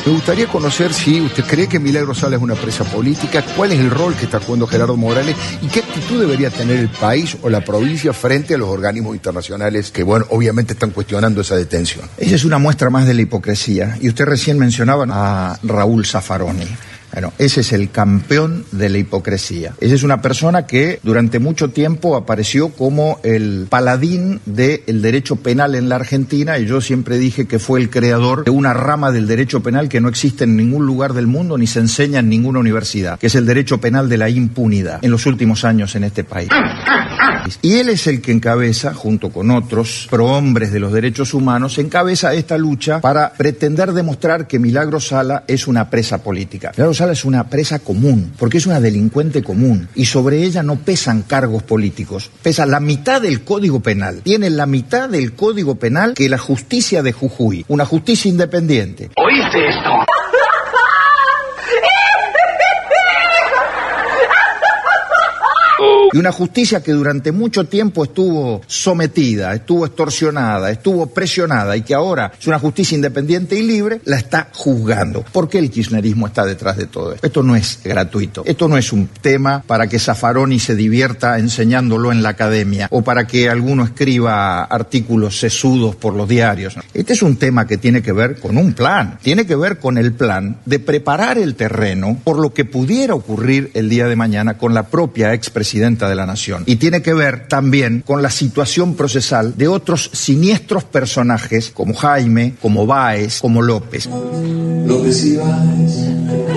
Me gustaría conocer si usted cree que Milagro Sala es una presa política, cuál es el rol que está jugando Gerardo Morales y qué actitud debería tener el país o la provincia frente a los organismos internacionales que, bueno, obviamente están cuestionando esa detención. Esa es una muestra más de la hipocresía. Y usted recién mencionaba a Raúl Zaffaroni. Bueno, ese es el campeón de la hipocresía. Esa es una persona que durante mucho tiempo apareció como el paladín del derecho penal en la Argentina, y yo siempre dije que fue el creador de una rama del derecho penal que no existe en ningún lugar del mundo ni se enseña en ninguna universidad, que es el derecho penal de la impunidad en los últimos años en este país. Y él es el que encabeza, junto con otros prohombres de los derechos humanos, encabeza esta lucha para pretender demostrar que Milagro Sala es una presa política. Milagro Sala es una presa común, porque es una delincuente común, y sobre ella no pesan cargos políticos. Pesa la mitad del Código Penal. Tiene la mitad del Código Penal que la justicia de Jujuy, una justicia independiente. ¿Oíste esto? Y una justicia que durante mucho tiempo estuvo sometida, estuvo extorsionada, estuvo presionada, y que ahora es una justicia independiente y libre, la está juzgando. ¿Por qué el kirchnerismo está detrás de todo esto? Esto no es gratuito. Esto no es un tema para que Zaffaroni se divierta enseñándolo en la academia o para que alguno escriba artículos sesudos por los diarios. Este es un tema que tiene que ver con un plan. Tiene que ver con el plan de preparar el terreno por lo que pudiera ocurrir el día de mañana con la propia expresidenta de la Nación. Y tiene que ver también con la situación procesal de otros siniestros personajes como Jaime, como Báez, como López. López y Báez.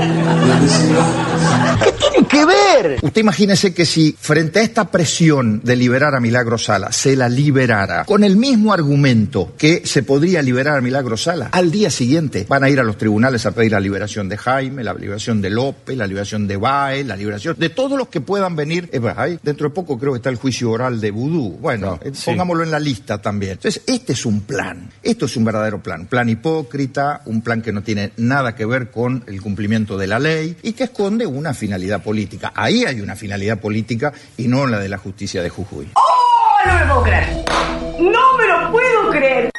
¿Qué tiene que ver? Usted imagínese que si frente a esta presión de liberar a Milagro Sala se la liberara con el mismo argumento que se podría liberar a Milagro Sala, al día siguiente van a ir a los tribunales a pedir la liberación de Jaime, la liberación de López, la liberación de Báez, la liberación de todos los que puedan venir. Dentro de poco creo que está el juicio oral de Vudú. Bueno, pongámoslo en la lista también. Entonces, este es un plan. Esto es un verdadero plan. Un plan hipócrita, un plan que no tiene nada que ver con el cumplimiento de la ley y que esconde una finalidad política. Ahí hay una finalidad política y no la de la justicia de Jujuy. ¡Oh! No me puedo creer. ¡No me lo puedo creer!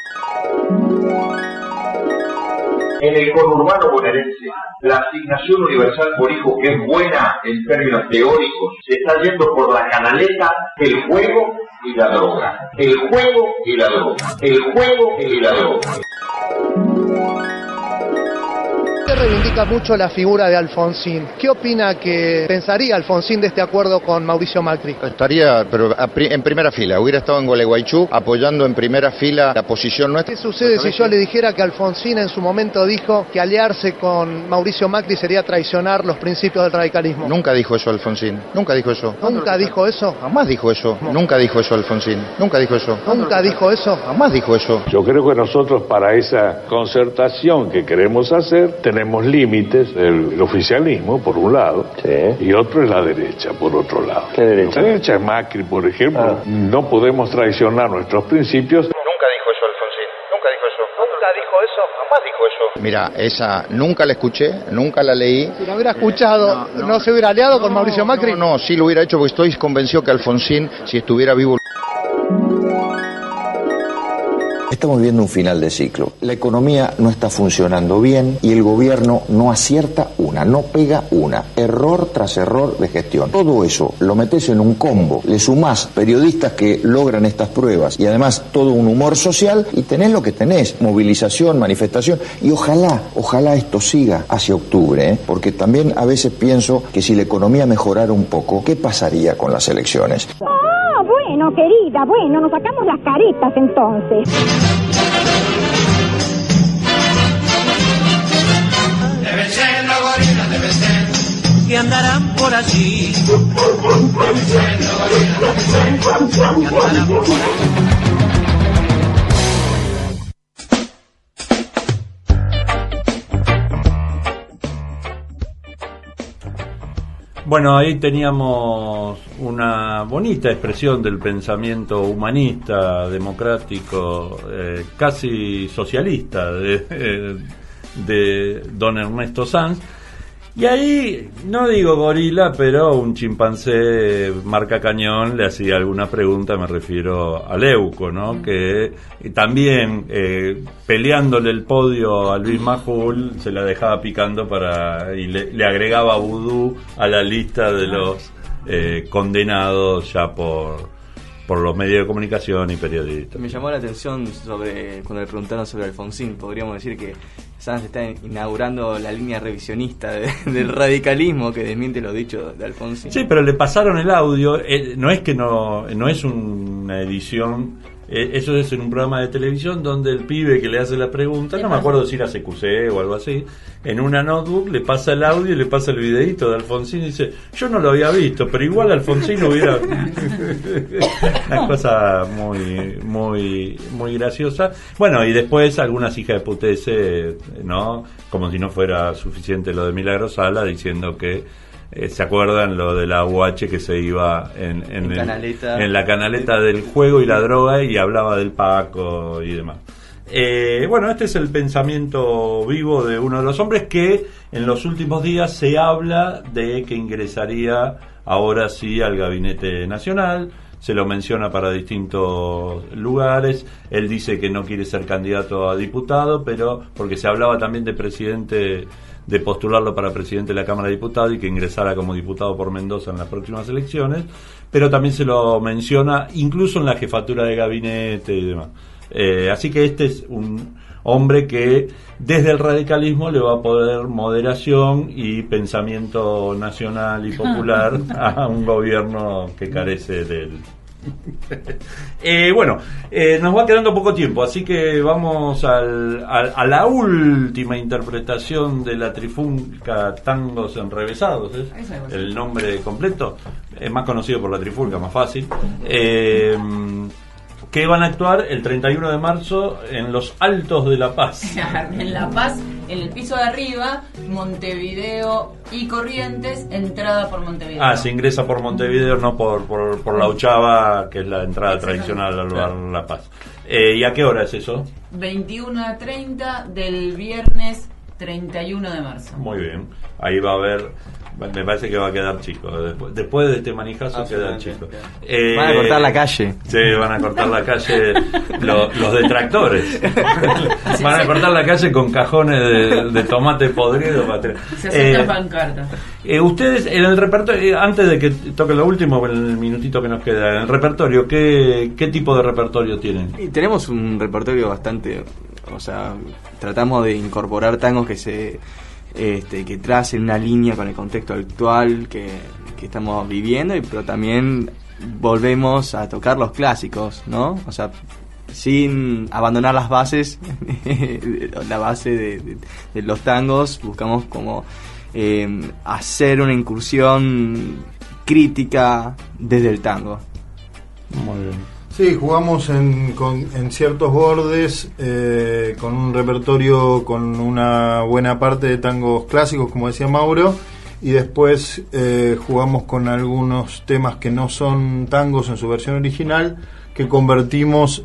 En el conurbano bonaerense, la asignación universal por hijo, que es buena en términos teóricos, se está yendo por la canaleta el juego y la droga. El juego y la droga. El juego y la droga. Usted reivindica mucho la figura de Alfonsín. ¿Qué opina que pensaría Alfonsín de este acuerdo con Mauricio Macri? Estaría, pero en primera fila. Hubiera estado en Gualeguaychú apoyando en primera fila la posición nuestra. ¿Qué sucede si yo le dijera que Alfonsín en su momento dijo que aliarse con Mauricio Macri sería traicionar los principios del radicalismo? Nunca dijo eso Alfonsín. Nunca dijo eso. ¿Nunca dijo eso? Jamás dijo eso. No. Nunca dijo eso Alfonsín. Nunca dijo eso. ¿Nunca dijo eso? Jamás dijo eso. Yo creo que nosotros para esa concertación que queremos hacer tenemos límites, el oficialismo por un lado, y otro es la derecha por otro lado. ¿Qué derecha? La derecha es Macri, por ejemplo. No podemos traicionar nuestros principios. Nunca dijo eso Alfonsín. Nunca dijo eso. ¿Nunca dijo eso? Jamás dijo eso. Mira, esa nunca la escuché, nunca la leí. Si lo hubiera escuchado, ¿no se hubiera aliado con Mauricio Macri? No, sí lo hubiera hecho porque estoy convencido que Alfonsín, si estuviera vivo... Estamos viendo un final de ciclo. La economía no está funcionando bien y el gobierno no acierta una, no pega una. Error tras error de gestión. Todo eso lo metes en un combo, le sumás periodistas que logran estas pruebas y además todo un humor social y tenés lo que tenés, movilización, manifestación, y ojalá esto siga hacia octubre, ¿eh? Porque también a veces pienso que si la economía mejorara un poco, ¿qué pasaría con las elecciones? Bueno, querida, nos sacamos las caretas entonces. Deben ser los gorilas, deben ser, que andarán por allí. Deben ser los gorilas, que andarán por allí. Bueno, ahí teníamos una bonita expresión del pensamiento humanista, democrático, casi socialista de don Ernesto Sanz. Y ahí, no digo gorila, pero un chimpancé marca cañón le hacía alguna pregunta, me refiero a Leuco, ¿no? Que también peleándole el podio a Luis Majul se la dejaba picando y le agregaba vudú a la lista de los condenados ya por los medios de comunicación y periodistas. Me llamó la atención cuando le preguntaron sobre Alfonsín. Podríamos decir que Sanz está inaugurando la línea revisionista del radicalismo que desmiente lo dicho de Alfonsín. Sí, pero le pasaron el audio. No es que no es una edición. Eso es en un programa de televisión donde el pibe que le hace la pregunta, no me acuerdo si era CQC o algo así, en una notebook le pasa el audio y le pasa el videíto de Alfonsín y dice, yo no lo había visto, pero igual Alfonsín hubiera... Una cosa muy graciosa. Bueno, y después algunas hijas de putece, ¿no? Como si no fuera suficiente lo de Milagro Sala, diciendo que ¿se acuerdan lo de la UH que se iba en la canaleta del juego y la droga y hablaba del Paco y demás? Bueno, este es el pensamiento vivo de uno de los hombres que en los últimos días se habla de que ingresaría ahora sí al Gabinete Nacional. Se lo menciona para distintos lugares. Él dice que no quiere ser candidato a diputado, pero porque se hablaba también de postularlo para presidente de la Cámara de Diputados y que ingresara como diputado por Mendoza en las próximas elecciones, pero también se lo menciona incluso en la jefatura de gabinete y demás. Así que este es un hombre que desde el radicalismo le va a poder moderación y pensamiento nacional y popular a un gobierno que carece de él. Bueno, nos va quedando poco tiempo, así que vamos a la última interpretación de la Trifulca Tangos Enrevesados, ¿es? El nombre completo, es más conocido por la Trifulca, más fácil. Que van a actuar el 31 de marzo en los Altos de La Paz. En La Paz, en el piso de arriba, Montevideo y Corrientes, entrada por Montevideo. Se ingresa por Montevideo, no por la Ochava, que es la entrada tradicional al lugar La Paz. ¿Y a qué hora es eso? 21:30 del viernes 31 de marzo. Muy bien, ahí va a haber... Me parece que va a quedar chico. Después de este manijazo queda chico. Van a cortar la calle. Sí, van a cortar la calle los detractores. Van a cortar la calle con cajones de tomate podrido. Se aceptan pancartas. Ustedes, en el repertorio, antes de que toque lo último, en el minutito que nos queda, en el repertorio, ¿qué tipo de repertorio tienen? Y tenemos un repertorio bastante... O sea, tratamos de incorporar tangos que tracen una línea con el contexto actual que estamos viviendo, pero también volvemos a tocar los clásicos, ¿no? O sea, sin abandonar las bases, la base de los tangos, buscamos como hacer una incursión crítica desde el tango. Muy bien. Sí, jugamos en ciertos bordes, con un repertorio con una buena parte de tangos clásicos, como decía Mauro, y después jugamos con algunos temas que no son tangos en su versión original, que convertimos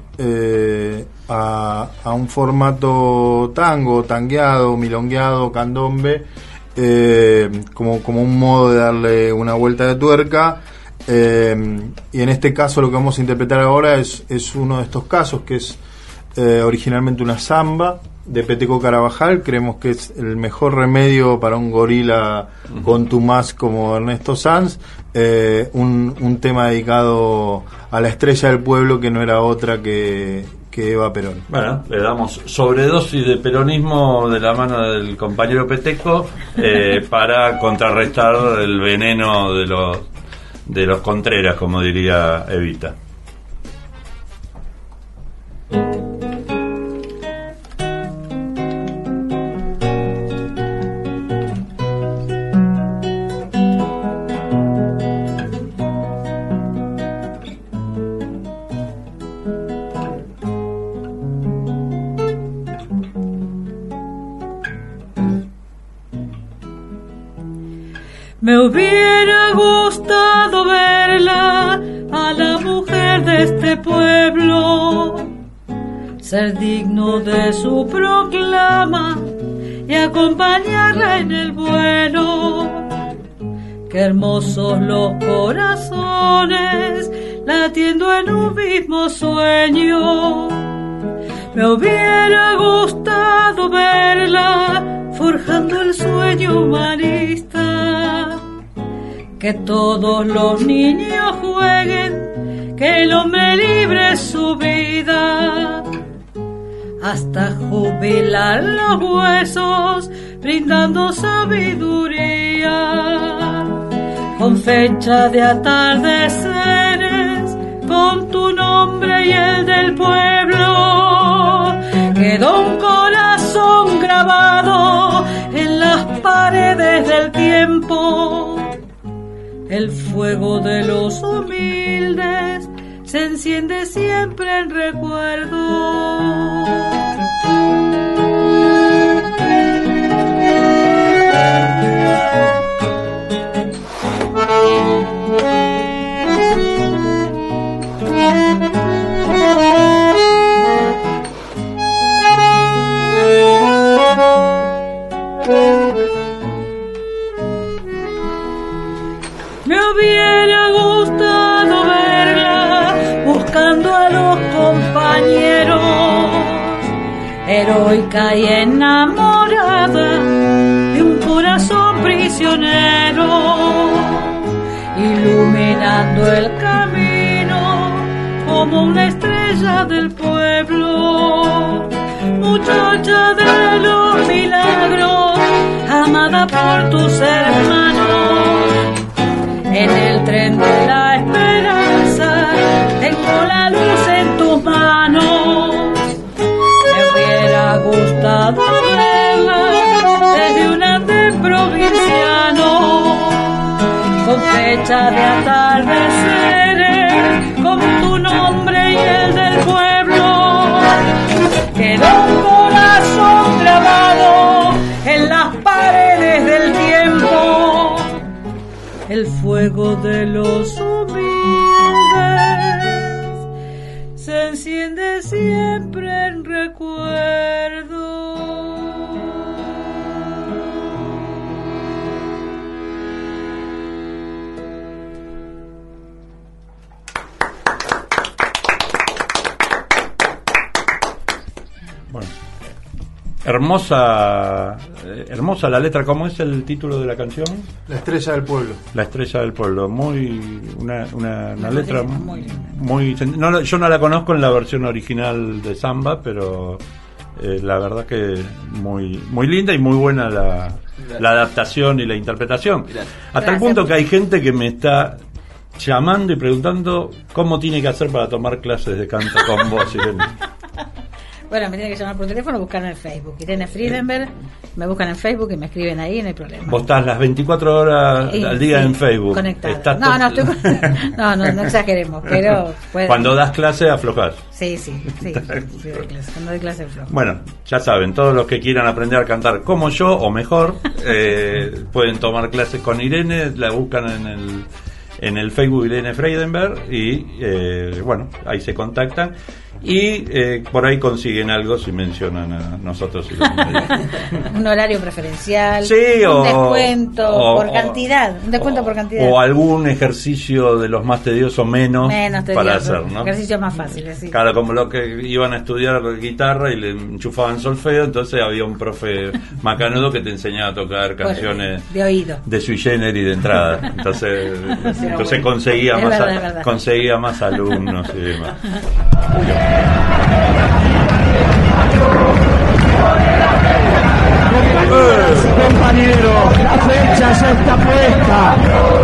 a un formato tango, tangueado, milongueado, candombe, como un modo de darle una vuelta de tuerca. Y en este caso lo que vamos a interpretar ahora es uno de estos casos, que es originalmente una samba de Peteco Carabajal. Creemos que es el mejor remedio para un gorila contumaz como Ernesto Sanz, un tema dedicado a la estrella del pueblo, que no era otra que Eva Perón. Bueno, le damos sobredosis de peronismo de la mano del compañero Peteco para contrarrestar el veneno de los Contreras, como diría Evita. Me hubiera gustado verla, a la mujer de este pueblo, ser digno de su proclama y acompañarla en el vuelo. Qué hermosos los corazones latiendo en un mismo sueño. Me hubiera gustado verla forjando el sueño humanista. Que todos los niños jueguen, que el hombre libre es su vida, hasta jubilar los huesos, brindando sabiduría. Con fecha de atardeceres, con tu nombre y el del pueblo, quedó un corazón grabado en las paredes del tiempo. El fuego de los humildes se enciende siempre en recuerdo. Me hubiera gustado verla buscando a los compañeros, heroica y enamorada de un corazón prisionero, iluminando el camino como una estrella del pueblo. Muchacha de los milagros, amada por tus hermanos, en el tren de la esperanza tengo la luz en tus manos. Me hubiera gustado verla desde un andén provinciano, con fecha de atardeceres, con tu nombre y el del pueblo. Quedó un corazón grabado en las paredes del tiempo. El fuego de los humildes se enciende siempre en recuerdo. Bueno, hermosa la letra. ¿Cómo es el título de la canción? La estrella del pueblo. La estrella del pueblo. Una letra muy no, yo no la conozco en la versión original de samba, pero la verdad que muy linda y muy buena la adaptación y la interpretación. A tal punto que hay gente que me está llamando y preguntando cómo tiene que hacer para tomar clases de canto con vos, Irene. Bueno, me tienen que llamar por teléfono o buscar en Facebook. Irene Friedenberg, me buscan en Facebook y me escriben ahí, no hay problema. Vos estás las 24 horas al día en Facebook. Conectada. No exageremos, pero... Cuando das clase, aflojás. Sí, cuando doy clase aflojo. Bueno, ya saben, todos los que quieran aprender a cantar como yo, o mejor, pueden tomar clases con Irene, la buscan en el Facebook Irene Friedenberg y, bueno, ahí se contactan. Y por ahí consiguen algo si mencionan a nosotros. Un horario preferencial, sí, un descuento por cantidad, un descuento por cantidad. O algún ejercicio de los más tediosos menos tedioso, para hacer, ¿no? Ejercicios más fáciles, sí. Claro, como los que iban a estudiar guitarra y le enchufaban solfeo, entonces había un profe macanudo que te enseñaba a tocar canciones de oído, de sui generis de entrada. Entonces conseguía más alumnos y demás. Compañero, la fecha ya está puesta.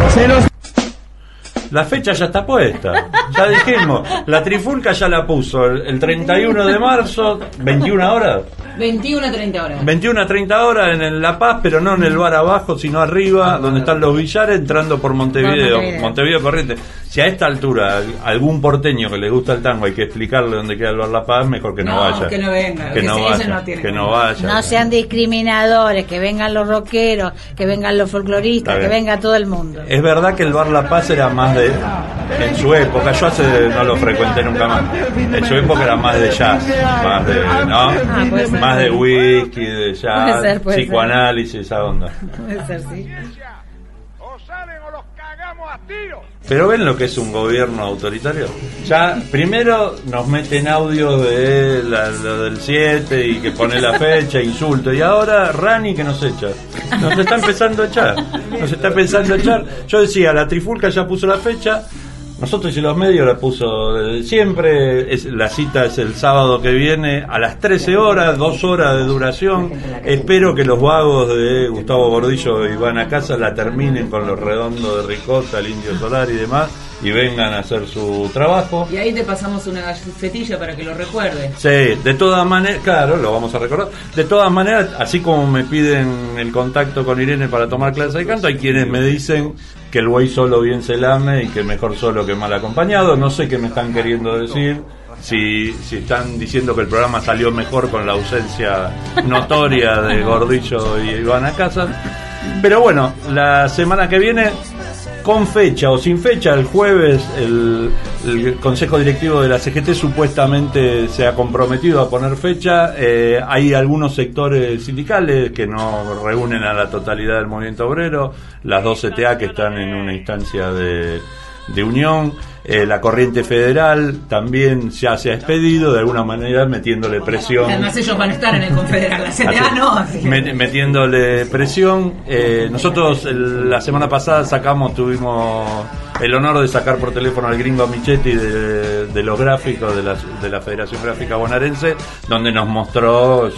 La fecha ya está puesta. Ya dijimos, la trifulca ya la puso el 31 de marzo, 21 horas. 21 a 30 horas. 21 a 30 horas en La Paz, pero no en el bar abajo, sino arriba, donde están los billares, entrando por Montevideo Corrientes. Si a esta altura algún porteño que le gusta el tango hay que explicarle dónde queda el bar La Paz, mejor que no vaya. Que no venga. Que no vaya. No sean discriminadores, que vengan los rockeros, que vengan los folcloristas, que venga todo el mundo. Es verdad que el bar La Paz era más en su época, yo no lo frecuenté nunca más. En su época era más de jazz, más de, ¿no? Más de whisky, de jazz, Puede ser. psicoanálisis, esa onda. Puede ser, sí. Pero ven lo que es un gobierno autoritario. Ya primero nos meten audio de lo del 7 y que pone la fecha, insulto, y ahora Rani que nos echa. Nos está empezando a echar. Yo decía, la Trifulca ya puso la fecha. Nosotros y los medios la puso desde siempre. La cita es el sábado que viene a las 13 horas, 2 horas de duración. Espero que los vagos de Gustavo Gordillo y Iván Acasa la terminen con los redondos de Ricota, el Indio Solar y demás, y vengan a hacer su trabajo. Y ahí te pasamos una galletilla para que lo recuerdes. Sí, de todas maneras, claro, lo vamos a recordar. De todas maneras, así como me piden el contacto con Irene para tomar clases de canto, hay quienes me dicen que el buey solo bien se lame y que mejor solo que mal acompañado. No sé qué me están queriendo decir. Si están diciendo que el programa salió mejor con la ausencia notoria de Gordillo y Iván Acasa. Pero bueno, la semana que viene, con fecha o sin fecha, el jueves el Consejo Directivo de la CGT supuestamente se ha comprometido a poner fecha. Hay algunos sectores sindicales que no reúnen a la totalidad del movimiento obrero, las dos CTA que están en una instancia de unión, la Corriente Federal también ya se ha expedido, de alguna manera metiéndole presión. Además ellos van a estar en el Confederal, la CTA no. Así que... Metiéndole presión. Nosotros la semana pasada tuvimos el honor de sacar por teléfono al gringo Michetti de los gráficos de la Federación Gráfica Bonaerense, donde nos mostró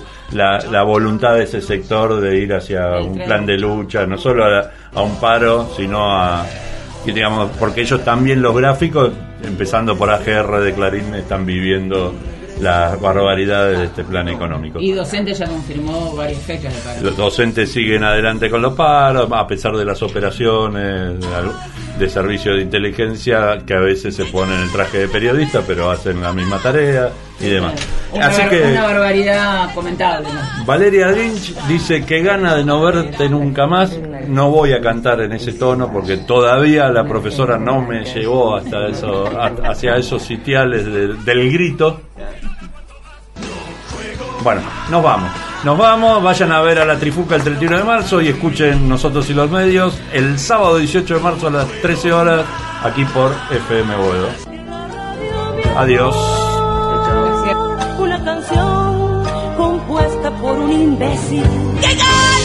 la voluntad de ese sector de ir hacia un plan de lucha, no solo a un paro, sino digamos, porque ellos también, los gráficos, empezando por AGR de Clarín, están viviendo las barbaridades de este plan económico. Y Docente ya confirmó varias fechas de paro. Los docentes siguen adelante con los paros, a pesar de las operaciones de servicio de inteligencia, que a veces se ponen el traje de periodista, pero hacen la misma tarea y demás. Una barbaridad comentable, ¿no? Valeria Lynch dice que gana de no verte nunca más. No voy a cantar en ese tono porque todavía la profesora no me llevó hacia esos sitiales del grito. Bueno, nos vamos, vayan a ver a la Trifulca el 31 de marzo y escuchen Nosotros y los Medios el sábado 18 de marzo a las 13 horas aquí por FM Boedo. Adiós. Una canción compuesta por un imbécil. ¡Llega!